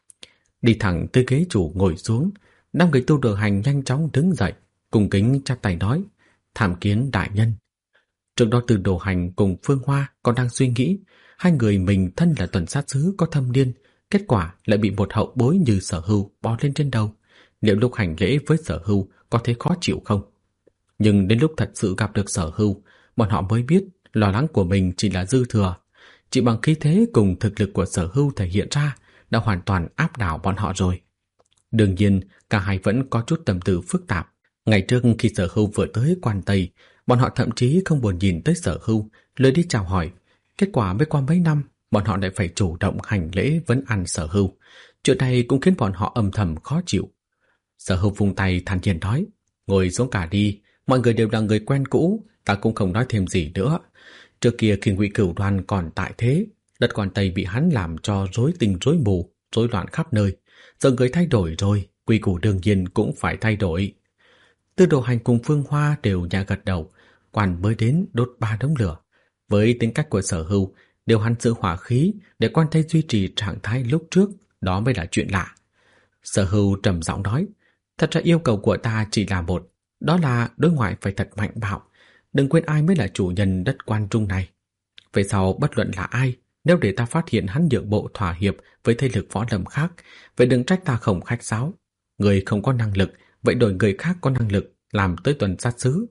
Đi thẳng tới ghế chủ ngồi xuống, 5 người Tư Đồ Hành nhanh chóng đứng dậy, cùng kính chắp tay nói: tham kiến đại nhân. Trước đó Tư Đồ Hành cùng Phương Hoa còn đang suy nghĩ, hai người mình thân là tuần sát sứ có thâm niên, kết quả lại bị một hậu bối như Sở Hưu bó lên trên đầu. Liệu lúc hành lễ với Sở Hưu có thấy khó chịu không? Nhưng đến lúc thật sự gặp được Sở Hưu, bọn họ mới biết lo lắng của mình chỉ là dư thừa. Chỉ bằng khí thế cùng thực lực của Sở Hưu thể hiện ra đã hoàn toàn áp đảo bọn họ rồi. Đương nhiên, cả hai vẫn có chút tâm tư phức tạp. Ngày trước khi Sở Hưu vừa tới quan Tây, bọn họ thậm chí không buồn nhìn tới Sở Hưu, lười đi chào hỏi. Kết quả mới qua mấy năm, bọn họ lại phải chủ động hành lễ vấn ăn Sở Hưu. Chuyện này cũng khiến bọn họ âm thầm khó chịu. Sở Hưu vung tay thản nhiên nói: ngồi xuống cả đi, mọi người đều là người quen cũ, Ta cũng không nói thêm gì nữa. Trước kia khi Ngụy Cửu Đoan còn tại thế, đất Quan Tây bị hắn làm cho rối tinh rối mù, rối loạn khắp nơi. Giờ người thay đổi rồi, quy củ đương nhiên cũng phải thay đổi. Tư Đồ Hành cùng Phương Hoa đều nhẹ gật đầu. Quan mới đến đốt 3 đống lửa. Với tính cách của Sở Hưu, đều hắn giữ hỏa khí để Quan Tây duy trì trạng thái lúc trước, đó mới là chuyện lạ. Sở Hưu trầm giọng nói, thật ra yêu cầu của ta chỉ là một, đó là đối ngoại phải thật mạnh bạo. Đừng quên ai mới là chủ nhân đất Quan Trung này. Về sau bất luận là ai, nếu để ta phát hiện hắn nhượng bộ thỏa hiệp với thế lực võ lâm khác, vậy đừng trách ta không khách sáo. Người không có năng lực, vậy đổi người khác có năng lực làm tới tuần sát xứ.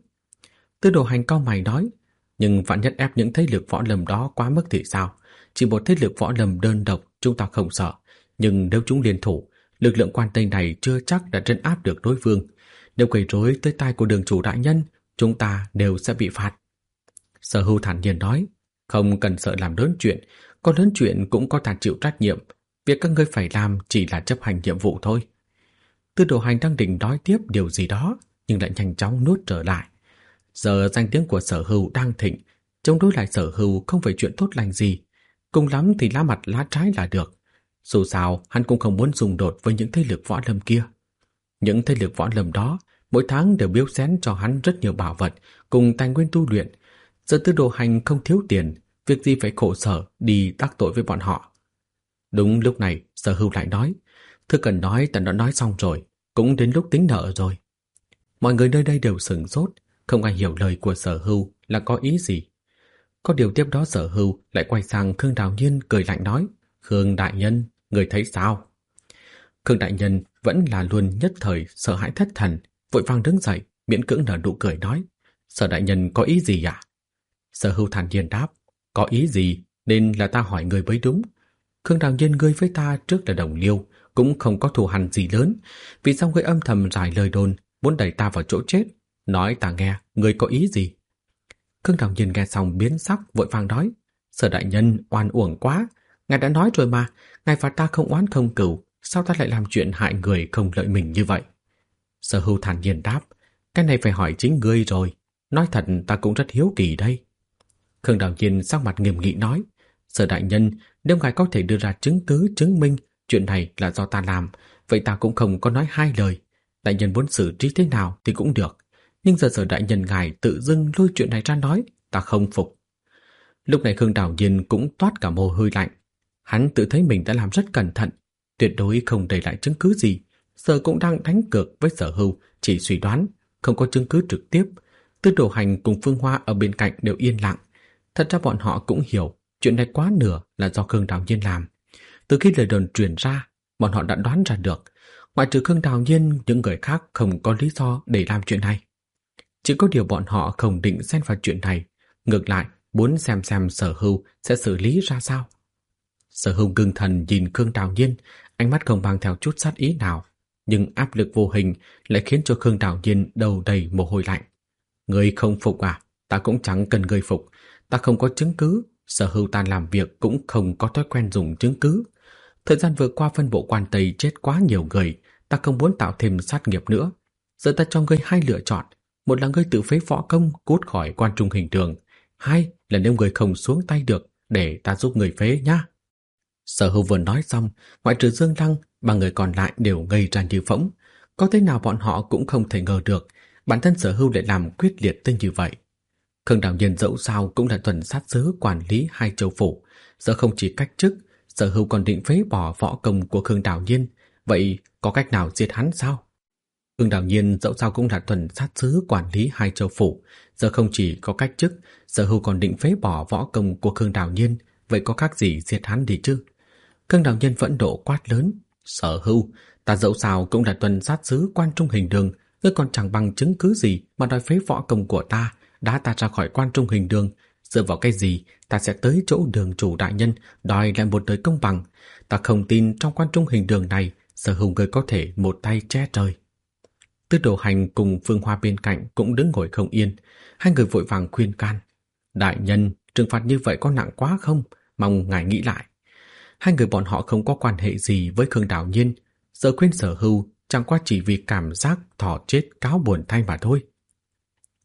Tư Đồ Hành cau mày nói, nhưng vạn nhất ép những thế lực võ lâm đó quá mức thì sao? Chỉ một thế lực võ lâm đơn độc chúng ta không sợ, nhưng nếu chúng liên thủ, lực lượng Quan Tây này chưa chắc đã trấn áp được đối phương. Nếu quấy rối tới tai của đường chủ đại nhân, chúng ta đều sẽ bị phạt. Sở Hưu thản nhiên nói, không cần sợ làm lớn chuyện, có lớn chuyện cũng có ta chịu trách nhiệm. Việc các ngươi phải làm chỉ là chấp hành nhiệm vụ thôi. Tư Đồ Hành đang định nói tiếp điều gì đó, nhưng lại nhanh chóng nuốt trở lại. Giờ danh tiếng của Sở Hưu đang thịnh, chống đối lại Sở Hưu không phải chuyện tốt lành gì. Cùng lắm thì lá mặt lá trái là được. Dù sao, hắn cũng không muốn xung đột với những thế lực võ lâm kia. Những thế lực võ lâm đó mỗi tháng đều biếu xén cho hắn rất nhiều bảo vật cùng tài nguyên tu luyện. Giờ Tư Đồ Hành không thiếu tiền, việc gì phải khổ sở đi đắc tội với bọn họ. Đúng lúc này, Sở Hưu lại nói, thứ cần nói ta đã nói xong rồi, cũng đến lúc tính nợ rồi. Mọi người nơi đây đều sửng sốt, không ai hiểu lời của Sở Hưu là có ý gì. Có điều tiếp đó Sở Hưu lại quay sang Khương Đào Nhiên cười lạnh nói, Khương đại nhân, người thấy sao? Khương đại nhân vẫn là luôn nhất thời sợ hãi thất thần, vội vàng đứng dậy, miễn cưỡng nở nụ cười nói, Sở đại nhân có ý gì ạ? Sở Hưu thản nhiên đáp, có ý gì nên là ta hỏi người mới đúng. Khương Đào Nhiên ngươi với ta trước là đồng liêu, cũng không có thù hằn gì lớn, vì sao ngươi âm thầm rải lời đồn muốn đẩy ta vào chỗ chết? Nói ta nghe, ngươi có ý gì? Khương Đào Nhiên nghe xong biến sắc, vội vàng nói, Sở đại nhân oan uổng quá, ngài đã nói rồi mà, ngài và ta không oán không cừu, sao ta lại làm chuyện hại người không lợi mình như vậy? Sở Hưu thản nhiên đáp, cái này phải hỏi chính ngươi rồi, nói thật ta cũng rất hiếu kỳ đây. Khương Đào Nhiên sắc mặt nghiêm nghị nói, Sở đại nhân, nếu ngài có thể đưa ra chứng cứ chứng minh chuyện này là do ta làm, vậy ta cũng không có nói hai lời. Đại nhân muốn xử trí thế nào thì cũng được, nhưng giờ Sở đại nhân ngài tự dưng lôi chuyện này ra nói, ta không phục. Lúc này Khương Đào Nhiên cũng toát cả mồ hôi lạnh. Hắn tự thấy mình đã làm rất cẩn thận, tuyệt đối không để lại chứng cứ gì. Giờ cũng đang đánh cược với Sở Hưu, chỉ suy đoán, không có chứng cứ trực tiếp. Tư Đồ Hành cùng Phương Hoa ở bên cạnh đều yên lặng. Thật ra bọn họ cũng hiểu chuyện này quá nửa là do Khương Đào Nhiên làm. Từ khi lời đồn truyền ra, bọn họ đã đoán ra được, ngoại trừ Khương Đào Nhiên, những người khác không có lý do để làm chuyện này. Chỉ có điều bọn họ không định xen vào chuyện này, ngược lại muốn xem Sở Hưu sẽ xử lý ra sao. Sở Hưu ngưng thần nhìn Khương Đào Nhiên, ánh mắt không mang theo chút sát ý nào, nhưng áp lực vô hình lại khiến cho Khương Đào Nhiên đầu đầy mồ hôi lạnh. Ngươi không phục à? Ta cũng chẳng cần ngươi phục. Ta không có chứng cứ, Sở Hưu ta làm việc cũng không có thói quen dùng chứng cứ. Thời gian vừa qua phân bộ Quan Tây chết quá nhiều người, ta không muốn tạo thêm sát nghiệp nữa. Giờ ta cho ngươi hai lựa chọn, một là ngươi tự phế võ công cút khỏi Quan Trung hình đường, hai là nếu ngươi không xuống tay được để ta giúp người phế nhá. Sở Hưu vừa nói xong, ngoại trừ Dương Lăng, ba người còn lại đều ngây ra như phỗng. Có thế nào bọn họ cũng không thể ngờ được bản thân Sở Hưu lại làm quyết liệt tới như vậy. Khương Đào Nhiên dẫu sao cũng là tuần sát sứ quản lý hai châu phủ, giờ không chỉ cách chức, Sở Hưu còn định phế bỏ võ công của Khương Đào Nhiên, vậy có cách nào giết hắn sao? Khương Đào Nhiên dẫu sao cũng là tuần sát sứ quản lý hai châu phủ, giờ không chỉ có cách chức, Sở Hưu còn định phế bỏ võ công của Khương Đào Nhiên, vậy có khác gì giết hắn đi chứ? Khương Đào Nhiên phẫn nộ quát lớn, Sở Hưu, ta dẫu sao cũng là tuần sát sứ Quan Trung hình đường, ngươi còn chẳng bằng chứng cứ gì mà đòi phế võ công của ta, đá ta ra khỏi Quan Trung hình đường, dựa vào cái gì ta sẽ tới chỗ đường chủ đại nhân đòi lại một đời công bằng? Ta không tin trong Quan Trung hình đường này Sở Hưu ngươi có thể một tay che trời. Tư Đồ Hành cùng Phương Hoa bên cạnh cũng đứng ngồi không yên, hai người vội vàng khuyên can. Đại nhân, trừng phạt như vậy có nặng quá không? Mong ngài nghĩ lại. Hai người bọn họ không có quan hệ gì với Khương Đào Nhiên, giờ khuyên Sở Hưu chẳng qua chỉ vì cảm giác thỏ chết cáo buồn thay mà thôi.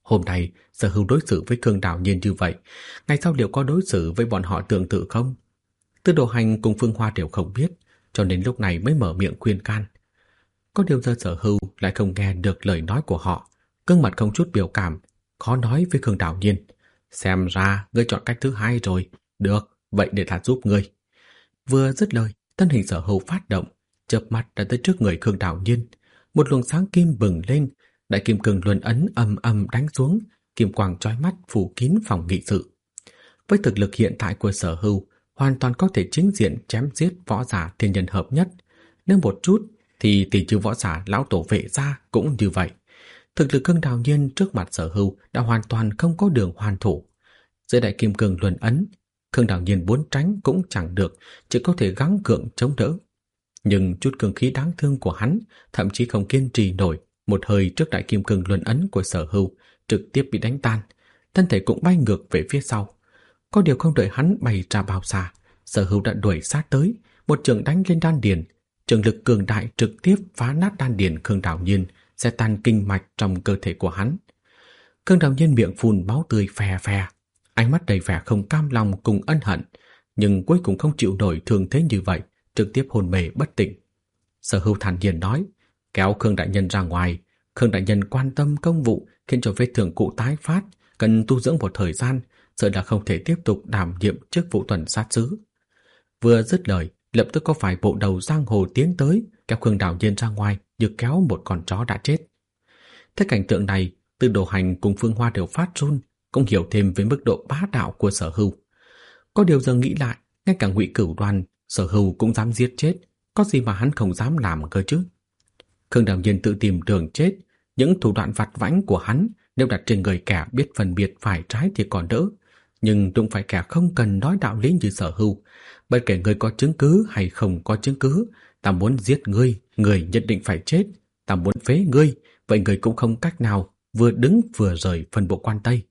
Hôm nay Sở Hưu đối xử với Khương Đào Nhiên như vậy, ngày sau liệu có đối xử với bọn họ tương tự không? Tư Đồ Hành cùng Phương Hoa đều không biết, cho nên lúc này mới mở miệng khuyên can. Có điều giờ Sở Hưu lại không nghe được lời nói của họ, gương mặt không chút biểu cảm, khó nói với Khương Đào Nhiên. Xem ra ngươi chọn cách thứ hai rồi. Được, vậy để ta giúp ngươi. Vừa dứt lời, thân hình Sở Hưu phát động, chớp mắt đã tới trước người Khương Đào Nhiên. Một luồng sáng kim bừng lên, đại kim cương luân ấn ầm ầm đánh xuống, kim quang chói mắt phủ kín phòng nghị sự. Với thực lực hiện tại của Sở Hưu, hoàn toàn có thể chính diện chém giết võ giả thiên nhân hợp nhất. Nếu một chút thì tỷ trừ võ giả lão tổ Vệ gia cũng như vậy. Thực lực Khương Đào Nhiên trước mặt Sở Hưu đã hoàn toàn không có đường hoàn thủ. Dưới đại kim cương luân ấn, Khương Đào Nhiên muốn tránh cũng chẳng được, chỉ có thể gắng gượng chống đỡ. Nhưng chút cường khí đáng thương của hắn thậm chí không kiên trì nổi, một hơi trước đại kim cương luân ấn của Sở Hưu trực tiếp bị đánh tan, thân thể cũng bay ngược về phía sau. Có điều không đợi hắn bay ra bao xa, Sở Hưu đã đuổi sát tới, một trường đánh lên đan điền, trường lực cường đại trực tiếp phá nát đan điền Khương Đào Nhiên, sẽ tan kinh mạch trong cơ thể của hắn. Khương Đào Nhiên miệng phun máu tươi phè phè, ánh mắt đầy vẻ không cam lòng cùng ân hận, nhưng cuối cùng không chịu nổi thương thế như vậy, trực tiếp hôn mê bất tỉnh. Sở Hưu thản nhiên nói, kéo Khương đại nhân ra ngoài. Khương đại nhân quan tâm công vụ, khiến cho vết thương cụ tái phát, cần tu dưỡng một thời gian, sợ là không thể tiếp tục đảm nhiệm chức vụ tuần sát sứ. Vừa dứt lời, lập tức có vài bộ đầu giang hồ tiến tới, kéo Khương Đào Nhiên ra ngoài như kéo một con chó đã chết. Thấy cảnh tượng này, Tư Đồ Hành cùng Phương Hoa đều phát run, cũng hiểu thêm về mức độ bá đạo của Sở Hưu. Có điều giờ nghĩ lại, ngay cả Ngụy Cửu Đoan, Sở Hưu cũng dám giết chết, có gì mà hắn không dám làm cơ chứ? Khương Đào Nhiên tự tìm đường chết, những thủ đoạn vặt vãnh của hắn nếu đặt trên người kẻ biết phân biệt phải trái thì còn đỡ, nhưng đụng phải kẻ không cần nói đạo lý như Sở Hưu, bất kể ngươi có chứng cứ hay không có chứng cứ, ta muốn giết ngươi, ngươi nhất định phải chết, ta muốn phế ngươi, vậy ngươi cũng không cách nào vừa đứng vừa rời phân bộ quan Tây.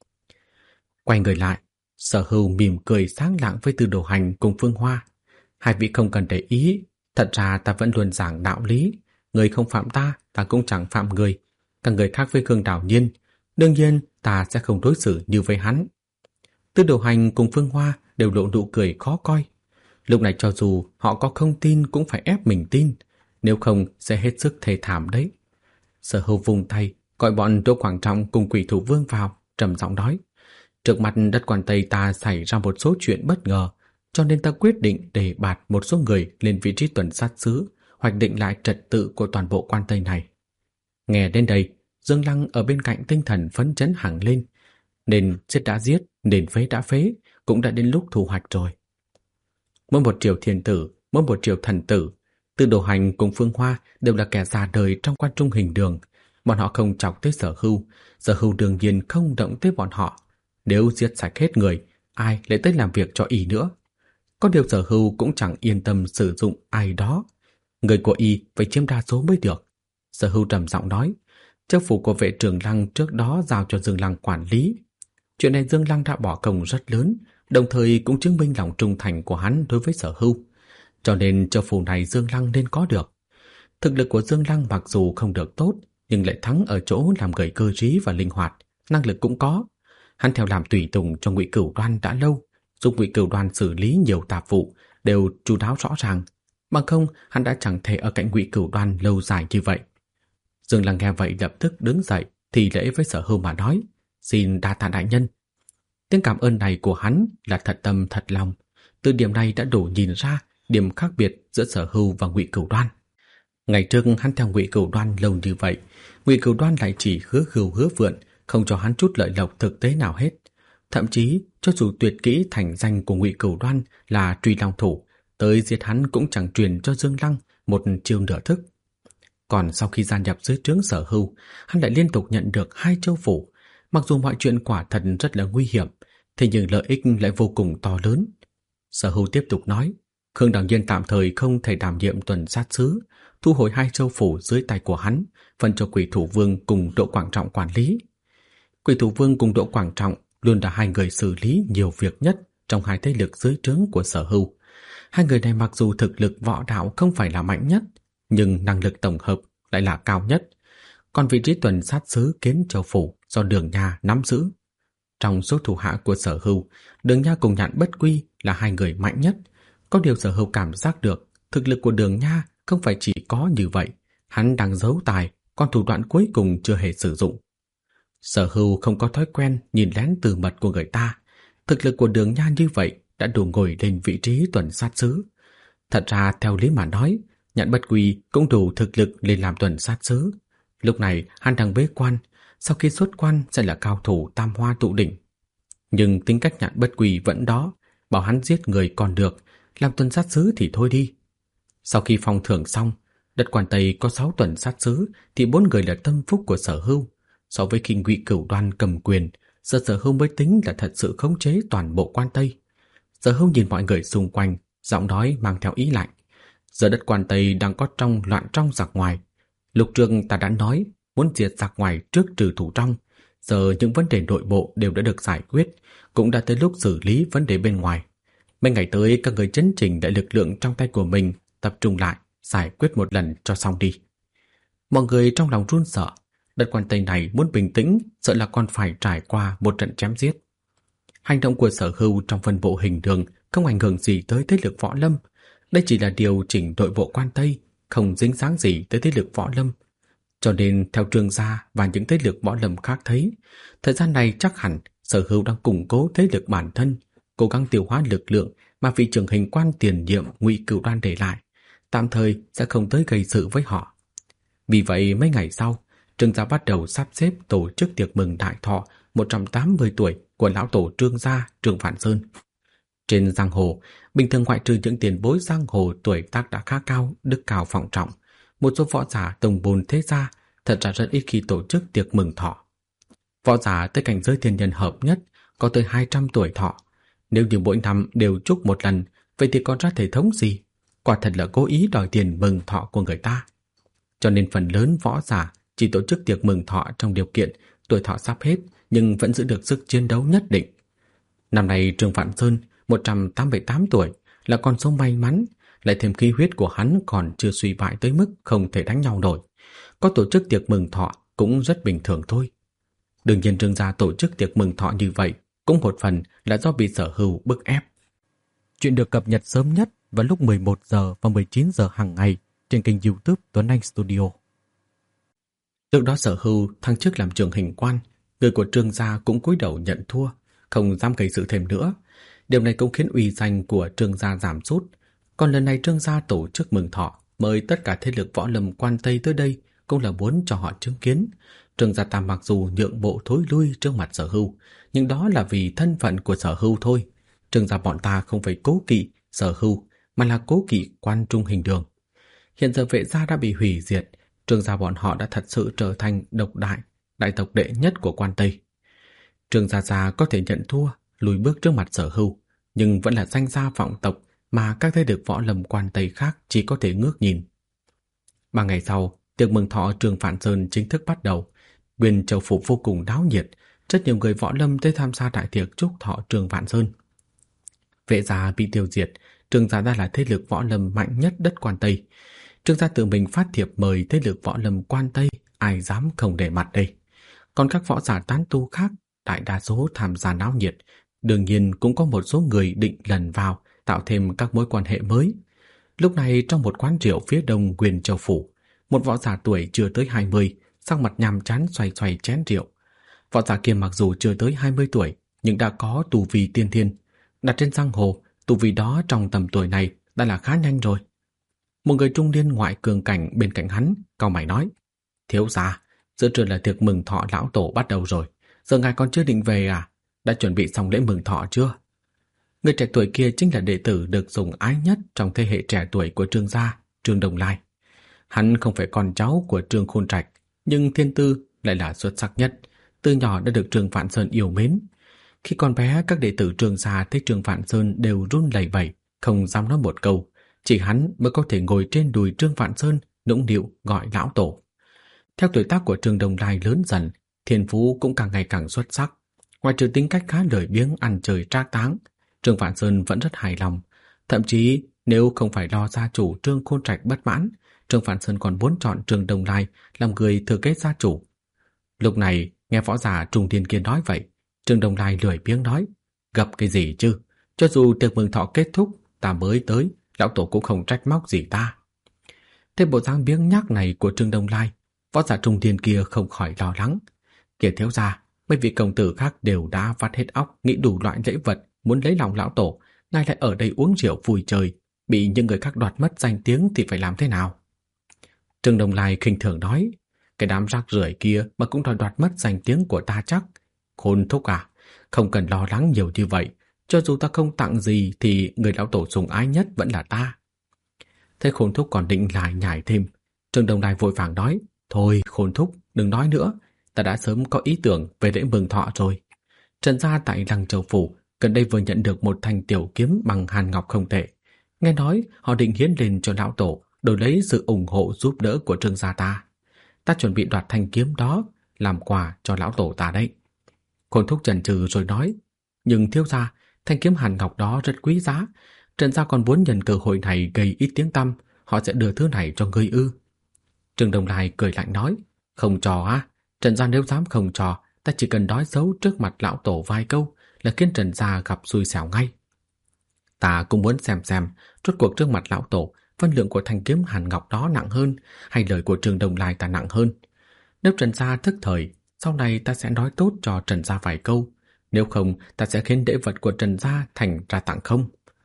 Quay người lại, Sở Hưu mỉm cười sáng lạng với Tư Đồ Hành cùng Phương Hoa. Hai vị không cần để ý, thật ra ta vẫn luôn giảng đạo lý, người không phạm ta, ta cũng chẳng phạm người. Các người khác với Khương Đào Nhiên, đương nhiên ta sẽ không đối xử như với hắn. Tư Đồ Hành cùng Phương Hoa đều lộ nụ cười khó coi. Lúc này cho dù họ có không tin cũng phải ép mình tin, nếu không sẽ hết sức thê thảm đấy. Sở Hưu vùng tay, gọi bọn Đỗ Quảng Trọng cùng Quỷ Thủ Vương vào, trầm giọng nói: trước mặt đất quan Tây ta xảy ra một số chuyện bất ngờ, cho nên ta quyết định đề bạt một số người lên vị trí tuần sát sứ, hoạch định lại trật tự của toàn bộ quan Tây này. Nghe đến đây, Dương Lăng ở bên cạnh tinh thần phấn chấn hẳn lên. Nên giết đã giết, nên phế đã phế, cũng đã đến lúc thu hoạch rồi. Mỗi một triều thiên tử, mỗi một triều thần tử, Tư Đồ Hành cùng Phương Hoa đều là kẻ già đời trong quan trung hình đường. Bọn họ không chọc tới Sở Hưu, Sở Hưu đương nhiên không động tới bọn họ. Nếu giết sạch hết người, ai lại tới làm việc cho y nữa? Có điều Sở Hưu cũng chẳng yên tâm sử dụng ai đó. Người của y phải chiếm đa số mới được. Sở Hưu trầm giọng nói, chức vụ của vệ trưởng Lăng trước đó giao cho Dương Lăng quản lý. Chuyện này Dương Lăng đã bỏ công rất lớn, đồng thời cũng chứng minh lòng trung thành của hắn đối với Sở Hưu. Cho nên chức vụ này Dương Lăng nên có được. Thực lực của Dương Lăng mặc dù không được tốt, nhưng lại thắng ở chỗ làm người cơ trí và linh hoạt, năng lực cũng có. Hắn theo làm tùy tùng cho Ngụy Cửu Đoan đã lâu, giúp Ngụy Cửu Đoan xử lý nhiều tạp vụ đều chu đáo rõ ràng, bằng không hắn đã chẳng thể ở cạnh Ngụy Cửu Đoan lâu dài như vậy. Dương Lăng nghe vậy lập tức đứng dậy, thì lễ với Sở Hưu mà nói, xin đa tạ đại nhân. Tiếng cảm ơn này của hắn là thật tâm thật lòng. Từ điểm này đã đủ nhìn ra điểm khác biệt giữa Sở Hưu và Ngụy Cửu Đoan. Ngày trước hắn theo Ngụy Cửu Đoan lâu như vậy, Ngụy Cửu Đoan lại chỉ hứa hưu hứa vượn, không cho hắn chút lợi lộc thực tế nào hết. Thậm chí cho dù tuyệt kỹ thành danh của Ngụy Cửu Đoan là truy long thủ, tới giết hắn cũng chẳng truyền cho Dương Lăng một chiêu nửa thức. Còn sau khi gia nhập dưới trướng Sở Hưu, hắn lại liên tục nhận được 2 châu phủ. Mặc dù mọi chuyện quả thật rất là nguy hiểm, thế nhưng lợi ích lại vô cùng to lớn. Sở Hưu tiếp tục nói, Khương Đào Nhiên tạm thời không thể đảm nhiệm tuần sát sứ, thu hồi 2 châu phủ dưới tay của hắn, phân cho Quỷ Thủ Vương cùng Đỗ Quảng Trọng quản lý. Quỷ Thủ Vương cùng Đỗ Quảng Trọng luôn là 2 người xử lý nhiều việc nhất trong 2 thế lực dưới trướng của Sở Hưu. 2 người này mặc dù thực lực võ đạo không phải là mạnh nhất, nhưng năng lực tổng hợp lại là cao nhất. còn vị trí tuần sát sứ Kiến Châu phủ do Đường Nha nắm giữ. Trong số thủ hạ của Sở Hưu, Đường Nha cùng Nhạn Bất Quy là hai người mạnh nhất. Có điều Sở Hưu cảm giác được thực lực của Đường Nha không phải chỉ có như vậy, hắn đang giấu tài, còn thủ đoạn cuối cùng chưa hề sử dụng. Sở Hưu không có thói quen nhìn lén từ mật của người ta. Thực lực của Đường Nha như vậy đã đủ ngồi lên vị trí tuần sát sứ. Thật ra theo lý mà nói, Nhạn Bất Quy cũng đủ thực lực lên làm tuần sát sứ. Lúc này hắn đang bế quan, sau khi xuất quan sẽ là cao thủ tam hoa tụ đỉnh. Nhưng tính cách Nhạn Bất Quy vẫn đó, bảo hắn giết người còn được, làm tuần sát sứ thì thôi đi. Sau khi phong thưởng xong, đất Quan Tây có 6 tuần sát sứ thì 4 người là tâm phúc của Sở Hưu. So với khi Ngụy Cửu Đoan cầm quyền, Sở Hưu mới tính là thật sự khống chế toàn bộ Quan Tây. Sở Hưu nhìn mọi người xung quanh, giọng nói mang theo ý lạnh. Giờ đất Quan Tây đang có loạn trong giặc ngoài. Lục trường ta đã nói muốn diệt giặc ngoài trước trừ thủ trong. Giờ những vấn đề nội bộ đều đã được giải quyết, cũng đã tới lúc xử lý vấn đề bên ngoài. Mấy ngày tới các người chấn chỉnh đại lực lượng trong tay của mình, tập trung lại, giải quyết một lần cho xong đi. Mọi người trong lòng run sợ. Đất Quan Tây này muốn bình tĩnh, sợ là còn phải trải qua một trận chém giết. Hành động của Sở Hưu trong phân bộ hình đường không ảnh hưởng gì tới thế lực võ lâm. Đây chỉ là điều chỉnh nội bộ Quan Tây, không dính dáng gì tới thế lực võ lâm. Cho nên theo Trương gia và những thế lực võ lâm khác thấy, thời gian này chắc hẳn Sở Hưu đang củng cố thế lực bản thân, cố gắng tiêu hóa lực lượng mà vị trưởng hình quan tiền nhiệm Ngụy Cửu Đoan để lại, tạm thời sẽ không tới gây sự với họ. Vì vậy mấy ngày sau, Trương gia bắt đầu sắp xếp tổ chức tiệc mừng đại thọ 180 tuổi của lão tổ Trương gia Trương Vạn Sơn. Trên giang hồ, bình thường ngoại trừ những tiền bối giang hồ tuổi tác đã khá cao, đức cao vọng trọng, một số võ giả tông bồn thế gia thật ra rất ít khi tổ chức tiệc mừng thọ. Võ giả tới cảnh giới thiên nhân hợp nhất có tới 200 tuổi thọ. Nếu như mỗi năm đều chúc một lần, vậy thì còn ra thể thống gì? Quả thật là cố ý đòi tiền mừng thọ của người ta. Cho nên phần lớn võ giả chỉ tổ chức tiệc mừng thọ trong điều kiện tuổi thọ sắp hết nhưng vẫn giữ được sức chiến đấu nhất định. Năm nay Trương Vạn Sơn 188 tuổi là con số may mắn, lại thêm khí huyết của hắn còn chưa suy bại tới mức không thể đánh nhau nổi. Có tổ chức tiệc mừng thọ cũng rất bình thường thôi. Đương nhiên Trương gia tổ chức tiệc mừng thọ như vậy cũng một phần là do bị Sở Hưu bức ép. Chuyện được cập nhật sớm nhất vào lúc 11 giờ và 19 giờ hàng ngày trên kênh YouTube Tuấn Anh Studio. Trước đó Sở Hưu thăng chức làm trưởng hình quan, người của Trương gia cũng cúi đầu nhận thua, không dám gây sự thêm nữa. Điều này cũng khiến uy danh của Trương gia giảm sút. Còn lần này Trương gia tổ chức mừng thọ, mời tất cả thế lực võ lâm Quan Tây tới đây cũng là muốn cho họ chứng kiến. Trương gia ta mặc dù nhượng bộ thối lui trước mặt Sở Hưu, nhưng đó là vì thân phận của Sở Hưu thôi. Trương gia bọn ta không phải cố kỵ Sở Hưu, mà là cố kỵ Quan Trung hình đường. Hiện giờ Vệ gia đã bị hủy diệt, Trương gia bọn họ đã thật sự trở thành độc đại tộc đệ nhất của Quan Tây. Trương gia có thể nhận thua, lùi bước trước mặt Sở Hưu, nhưng vẫn là danh gia vọng tộc mà các thế lực võ lâm Quan Tây khác chỉ có thể ngước nhìn. 3 ngày sau, tiệc mừng thọ Trương Vạn Sơn chính thức bắt đầu. Nguyên Châu phủ vô cùng náo nhiệt, rất nhiều người võ lâm tới tham gia đại tiệc chúc thọ Trương Vạn Sơn. Vệ gia bị tiêu diệt, Trương gia đã là thế lực võ lâm mạnh nhất đất Quan Tây. Trương gia tự mình phát thiệp mời thế lực võ lâm Quan Tây, ai dám không để mặt đây. Còn các võ giả tán tu khác, đại đa số tham gia náo nhiệt, đương nhiên cũng có một số người định lần vào, tạo thêm các mối quan hệ mới. Lúc này trong một quán rượu phía đông Nguyên Châu phủ, một võ giả tuổi chưa tới 20, sắc mặt nhàm chán xoay xoay chén rượu. Võ giả kia mặc dù chưa tới 20 tuổi, nhưng đã có tu vi tiên thiên. Đặt trên giang hồ, tu vi đó trong tầm tuổi này đã là khá nhanh rồi. Một người trung niên ngoại cường cảnh bên cạnh hắn, cau mày nói: "Thiếu gia, giữa trưa là tiệc mừng thọ lão tổ bắt đầu rồi, giờ ngài còn chưa định về à? Đã chuẩn bị xong lễ mừng thọ chưa?" Người trẻ tuổi kia chính là đệ tử được sủng ái nhất trong thế hệ trẻ tuổi của Trương gia, Trương Đồng Lai. Hắn không phải con cháu của Trương Khôn Trạch, nhưng thiên tư lại là xuất sắc nhất, từ nhỏ đã được Trương Vạn Sơn yêu mến. Khi còn bé, các đệ tử Trương gia thấy Trương Vạn Sơn đều run lẩy bẩy, không dám nói một câu, chỉ hắn mới có thể ngồi trên đùi Trương Vạn Sơn, nũng nịu gọi lão tổ. Theo tuổi tác của Trương Đồng Lai lớn dần, thiên phú cũng càng ngày càng xuất sắc. Ngoài trừ tính cách khá lười biếng ăn chơi trác táng, Trương Vạn Sơn vẫn rất hài lòng. Thậm chí nếu không phải lo gia chủ Trương Khôn Trạch bất mãn, Trương Phạn Sơn còn muốn chọn Trương Đông Lai làm người thừa kế gia chủ. Lúc này nghe võ giả trung niên kia nói vậy, Trương Đông Lai lười biếng nói: gặp cái gì chứ, cho dù tiệc mừng thọ kết thúc ta mới tới, lão tổ cũng không trách móc gì ta. Thế bộ dáng biếng nhác này của Trương Đông Lai, võ giả trung niên kia không khỏi lo lắng. Kể thiếu gia, mấy vị công tử khác đều đã vắt hết óc nghĩ đủ loại lễ vật muốn lấy lòng lão tổ, nay lại ở đây uống rượu vui chơi, bị những người khác đoạt mất danh tiếng thì phải làm thế nào? Trương Đông Lai khinh thường nói: cái đám rác rưởi kia mà cũng đòi đoạt mất danh tiếng của ta chắc. Khôn thúc à, không cần lo lắng nhiều như vậy, cho dù ta không tặng gì thì người lão tổ sủng ái nhất vẫn là ta. Thế Khôn thúc còn định lại nhảy thêm, Trương Đông Lai vội vàng nói: thôi Khôn thúc, đừng nói nữa, ta đã sớm có ý tưởng về lễ mừng thọ rồi. Trần gia tại Lăng Châu phủ gần đây vừa nhận được một thanh tiểu kiếm bằng hàn ngọc không tệ. Nghe nói họ định hiến lên cho lão tổ đổi lấy sự ủng hộ giúp đỡ của Trương gia ta. Ta chuẩn bị đoạt thanh kiếm đó làm quà cho lão tổ ta đấy. Khôn thúc chần chừ rồi nói: nhưng thiếu gia, thanh kiếm hàn ngọc đó rất quý giá, Trần gia còn muốn nhân cơ hội này gây ít tiếng tăm, họ sẽ đưa thứ này cho ngươi ư? Trương Đông Lai cười lạnh nói: không cho á, Trần gia nếu dám không cho, ta chỉ cần nói xấu trước mặt lão tổ vài câu là khiến Trần gia gặp xui xẻo ngay. Ta cũng muốn xem rốt cuộc trước mặt lão tổ phân lượng của thanh kiếm hàn ngọc đó nặng hơn hay lời của Trương Đông Lai ta nặng hơn. Nếu Trần gia thức thời, sau này ta sẽ nói tốt cho Trần gia vài câu, nếu không ta sẽ khiến lễ vật của Trần gia thành ra tặng không.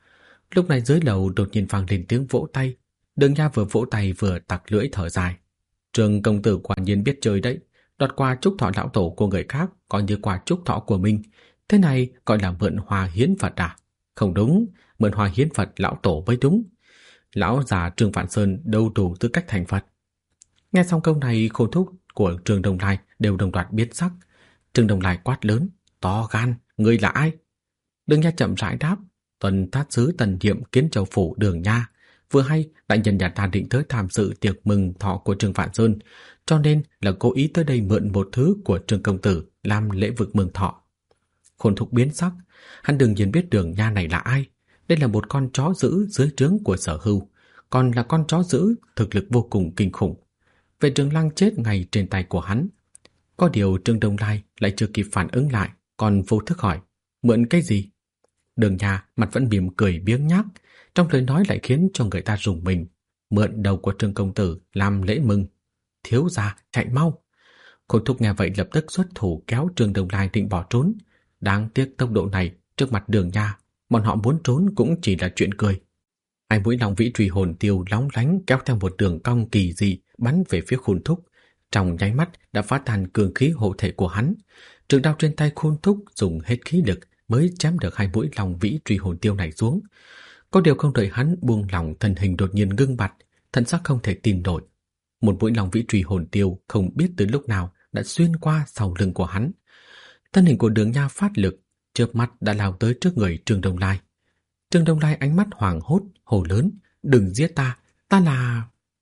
Lúc này dưới lầu đột nhiên vang lên tiếng vỗ tay. Đường Nha vừa vỗ tay vừa tặc lưỡi thở dài: Trương công tử quả nhiên biết chơi đấy, đoạt quà chúc thọ lão tổ của người khác coi như quà chúc thọ của mình, thế này gọi là mượn hoa hiến Phật à? Không đúng, mượn hoa hiến Phật lão tổ mới đúng. Lão già Trương Phạn Sơn đâu đủ tư cách thành Phật. Nghe xong câu này, Khôn thúc của Trương Đông Lai đều đồng loạt biến sắc. Trương Đông Lai quát lớn: to gan, ngươi là ai? Đường Nha chậm rãi đáp: tuần thát sứ Tần Nhiệm Kiến Châu phủ Đường Nha. Vừa hay đại nhân nhà ta định tới tham dự tiệc mừng thọ của Trương Phạn Sơn, cho nên là cố ý tới đây mượn một thứ của Trương công tử làm lễ vực mừng thọ. Khôn thúc biến sắc, hắn đương nhiên biết Đường Nha này là ai. Đây là một con chó dữ dưới trướng của Sở Hưu, còn là con chó dữ thực lực vô cùng kinh khủng. Về Trường Lăng chết ngay trên tay của hắn. Có điều Trương Đông Lai lại chưa kịp phản ứng lại, còn vô thức hỏi: mượn cái gì? Đường Nha mặt vẫn mỉm cười biếng nhác, trong lời nói lại khiến cho người ta rùng mình: mượn đầu của Trương công tử làm lễ mừng. Thiếu gia, chạy mau! Khôn thúc nghe vậy lập tức xuất thủ kéo Trương Đông Lai định bỏ trốn. Đáng tiếc tốc độ này trước mặt Đường Nha, bọn họ muốn trốn cũng chỉ là chuyện cười. Hai mũi long vĩ truy hồn tiêu lóng lánh kéo theo một đường cong kỳ dị bắn về phía Khôn thúc, trong nháy mắt đã phá tan cường khí hộ thể của hắn. Trường đao trên tay Khôn thúc dùng hết khí lực mới chém được hai mũi long vĩ truy hồn tiêu này xuống. Có điều không đợi hắn buông lỏng, thân hình đột nhiên ngưng bặt, thần sắc không thể tin nổi. Một mũi long vĩ truy hồn tiêu không biết từ lúc nào đã xuyên qua sau lưng của hắn. Thân hình của Đường Nha phát lực, chớp mắt đã lao tới trước người Trương Đông Lai. Trương Đông Lai ánh mắt hoảng hốt, hô lớn: đừng giết ta, ta là...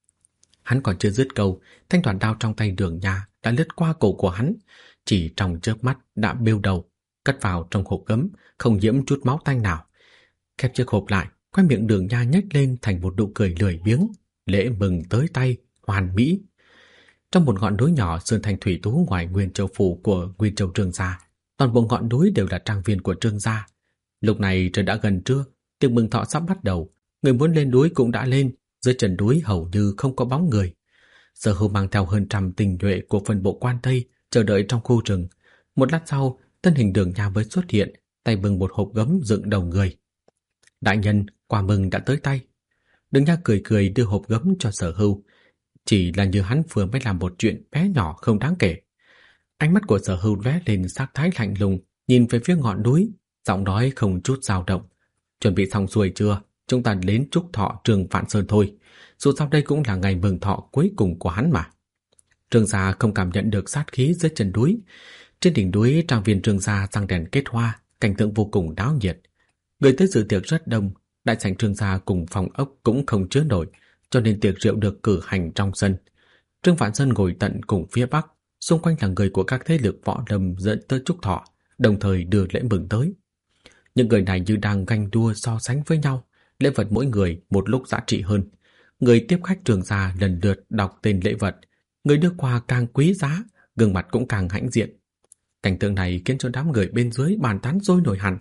Hắn còn chưa dứt câu, thanh đoàn đao trong tay Đường Nha đã lướt qua cổ của hắn, chỉ trong chớp mắt đã bêu đầu, cất vào trong hộp gấm, không nhiễm chút máu tanh nào. Khép chiếc hộp lại, khoe miệng Đường Nha nhếch lên thành một nụ cười lười biếng: lễ mừng tới tay, hoàn mỹ. Trong một ngọn núi nhỏ sơn thanh thủy tú ngoài Nguyên Châu phủ của Nguyên Châu Trương gia, toàn bộ ngọn núi đều là trang viên của Trương gia. Lúc này trời đã gần trưa, tiệc mừng thọ sắp bắt đầu, người muốn lên núi cũng đã lên, dưới chân núi hầu như không có bóng người. Sở Hưu mang theo hơn 100 tinh nhuệ của phân bộ quan Tây chờ đợi trong khu rừng. Một lát sau, thân hình Đường Nha mới xuất hiện, tay bưng một hộp gấm dựng đầu người. Đại nhân, quà mừng đã tới tay. Đường Nha cười cười đưa hộp gấm cho Sở Hưu, chỉ là như hắn vừa mới làm một chuyện bé nhỏ không đáng kể. Ánh mắt của Sở Hưu lóe lên sắc thái lạnh lùng, nhìn về phía ngọn núi, giọng nói không chút dao động: chuẩn bị xong xuôi chưa? Chúng ta đến chúc thọ Trương Phạn Sơn thôi, dù sao đây cũng là ngày mừng thọ cuối cùng của hắn mà. Trương gia không cảm nhận được sát khí dưới chân núi. Trên đỉnh núi trang viên Trương gia răng đèn kết hoa, cảnh tượng vô cùng náo nhiệt. Người tới dự tiệc rất đông, đại sảnh Trương gia cùng phòng ốc cũng không chứa nổi, cho nên tiệc rượu được cử hành trong sân. Trương Phạn Sơn ngồi tận cùng phía bắc, xung quanh là người của các thế lực võ lâm dẫn tới chúc thọ, đồng thời đưa lễ mừng tới. Những người này như đang ganh đua so sánh với nhau, lễ vật mỗi người một lúc giá trị hơn. Người tiếp khách Trương gia lần lượt đọc tên lễ vật, người đưa quà càng quý giá, gương mặt cũng càng hãnh diện. Cảnh tượng này khiến cho đám người bên dưới bàn tán sôi nổi hẳn.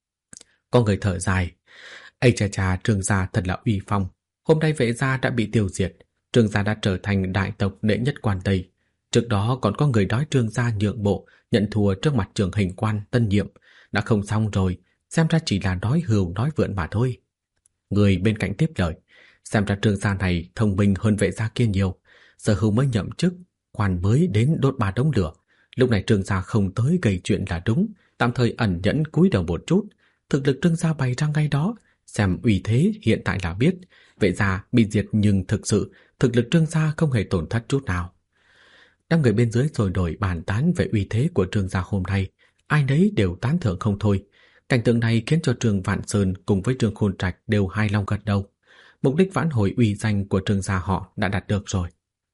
Có người thở dài, ây chà chà, Trương gia thật là uy phong. Hôm nay Vệ gia đã bị tiêu diệt, Trương gia đã trở thành đại tộc đệ nhất quan Tây. Trước đó còn có người nói Trương gia nhượng bộ, nhận thua trước mặt Trường Hình quan tân nhiệm, đã không xong rồi, xem ra chỉ là nói hưu nói vượn mà thôi. Người bên cạnh tiếp lời, xem ra Trương gia này thông minh hơn Vệ gia kia nhiều. Sở Hưu mới nhậm chức, quan mới đến đốt 3 đống lửa. Lúc này Trương gia không tới gây chuyện là đúng, tạm thời ẩn nhẫn cúi đầu một chút. Thực lực Trương gia bày ra ngay đó, xem uy thế hiện tại là biết. Vệ gia bị diệt nhưng thực sự thực lực Trương gia không hề tổn thất chút nào. Đám người bên dưới rồi đổi bàn tán về uy thế của Trương gia hôm nay, ai nấy đều tán thưởng không thôi. Cảnh tượng này khiến cho Trương Vạn Sơn cùng với Trương Khôn Trạch đều hài lòng gật đầu. Mục đích vãn hồi uy danh của Trương gia họ đã đạt được rồi.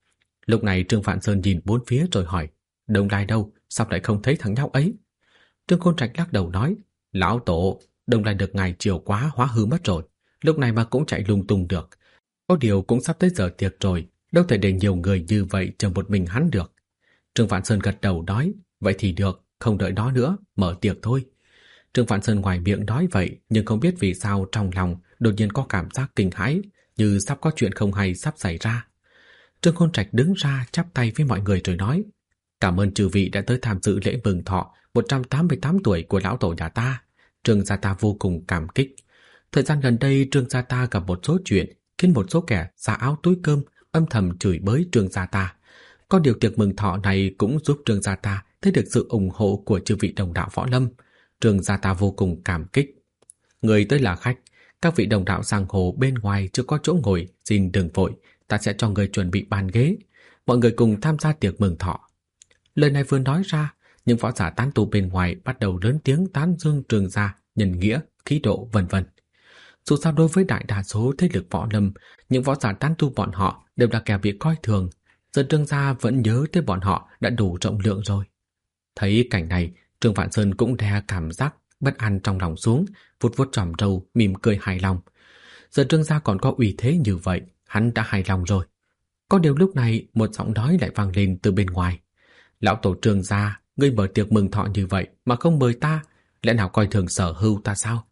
Lúc này Trương Vạn Sơn nhìn bốn phía rồi hỏi, Đông Lai đâu, sao lại không thấy thằng nhóc ấy? Trương Khôn Trạch lắc đầu nói, lão tổ, Đông Lai được ngài chiều quá hóa hư mất rồi, lúc này mà cũng chạy lung tung được. Có điều cũng sắp tới giờ tiệc rồi, đâu thể để nhiều người như vậy chờ một mình hắn được. Trương Vạn Sơn gật đầu nói, vậy thì được, không đợi đó nữa, mở tiệc thôi. Trương Vạn Sơn ngoài miệng nói vậy, nhưng không biết vì sao trong lòng đột nhiên có cảm giác kinh hãi, như sắp có chuyện không hay sắp xảy ra. Trương Khôn Trạch đứng ra chắp tay với mọi người rồi nói, cảm ơn chư vị đã tới tham dự lễ mừng thọ 188 tuổi của lão tổ nhà ta. Trương gia ta vô cùng cảm kích. Thời gian gần đây Trương gia ta gặp một số chuyện khiến một số kẻ xả áo túi cơm âm thầm chửi bới Trương gia ta. Có điều tiệc mừng thọ này cũng giúp Trương gia ta thấy được sự ủng hộ của chư vị đồng đạo võ lâm. Trương gia ta vô cùng cảm kích. Người tới là khách, các vị đồng đạo giang hồ bên ngoài chưa có chỗ ngồi, xin đừng vội, ta sẽ cho người chuẩn bị bàn ghế. Mọi người cùng tham gia tiệc mừng thọ. Lời này vừa nói ra, những võ giả tán tu bên ngoài bắt đầu lớn tiếng tán dương Trương gia, nhân nghĩa, khí độ vân vân. Dù sao đối với đại đa số thế lực võ lâm, những võ giả tán tu bọn họ đều là kẻ bị coi thường. Giờ Trương gia vẫn nhớ tới bọn họ đã đủ rộng lượng rồi. Thấy cảnh này, Trương Vạn Sơn cũng đè cảm giác bất an trong lòng xuống, vuốt vuốt chòm râu, mỉm cười hài lòng. Giờ Trương gia còn có uy thế như vậy, hắn đã hài lòng rồi. Có điều lúc này một giọng nói lại vang lên từ bên ngoài. Lão tổ Trương gia, ngươi mở tiệc mừng thọ như vậy mà không mời ta, lẽ nào coi thường Sở Hưu ta sao?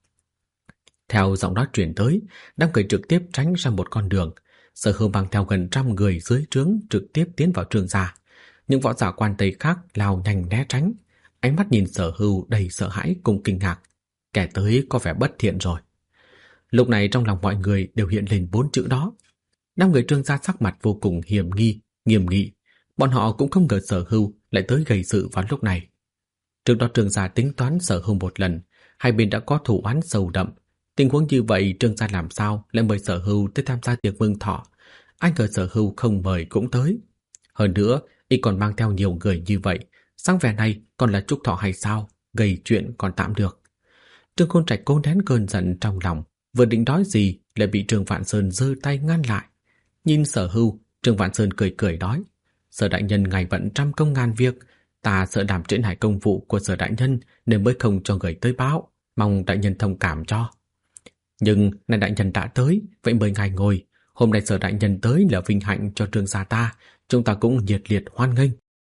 Theo giọng nói truyền tới, đám người trực tiếp tránh ra một con đường. Sở Hưu mang theo gần 100 người dưới trướng trực tiếp tiến vào Trương gia. Những võ giả quan Tây khác lao nhanh né tránh, ánh mắt nhìn Sở Hưu đầy sợ hãi cùng kinh ngạc. Kẻ tới có vẻ bất thiện rồi. Lúc này trong lòng mọi người đều hiện lên 4 chữ đó. Đám người Trương gia sắc mặt vô cùng hiểm nghi, nghiêm nghị. Bọn họ cũng không ngờ Sở Hưu lại tới gây sự vào lúc này. Trước đó Trương gia tính toán Sở Hưu một lần, hai bên đã có thù oán sâu đậm. Tình huống như vậy Trương gia làm sao lại mời Sở Hưu tới tham gia tiệc mừng thọ? Ai ngờ Sở Hưu không mời cũng tới. Hơn nữa, y còn mang theo nhiều người như vậy, sáng vẻ này còn là chúc thọ hay sao? Gây chuyện còn tạm được. Trương Khôn Trạch cố nén cơn giận trong lòng, vừa định nói gì lại bị Trương Vạn Sơn giơ tay ngăn lại. Nhìn Sở Hưu, Trương Vạn Sơn cười cười nói, Sở đại nhân ngài bận trăm công ngàn việc, ta sợ làm trễ nải công vụ của Sở đại nhân nên mới không cho người tới báo, mong đại nhân thông cảm cho. Nhưng nay đại nhân đã tới, vậy mời ngài ngồi. Hôm nay Sở đại nhân tới là vinh hạnh cho Trương gia ta, chúng ta cũng nhiệt liệt hoan nghênh.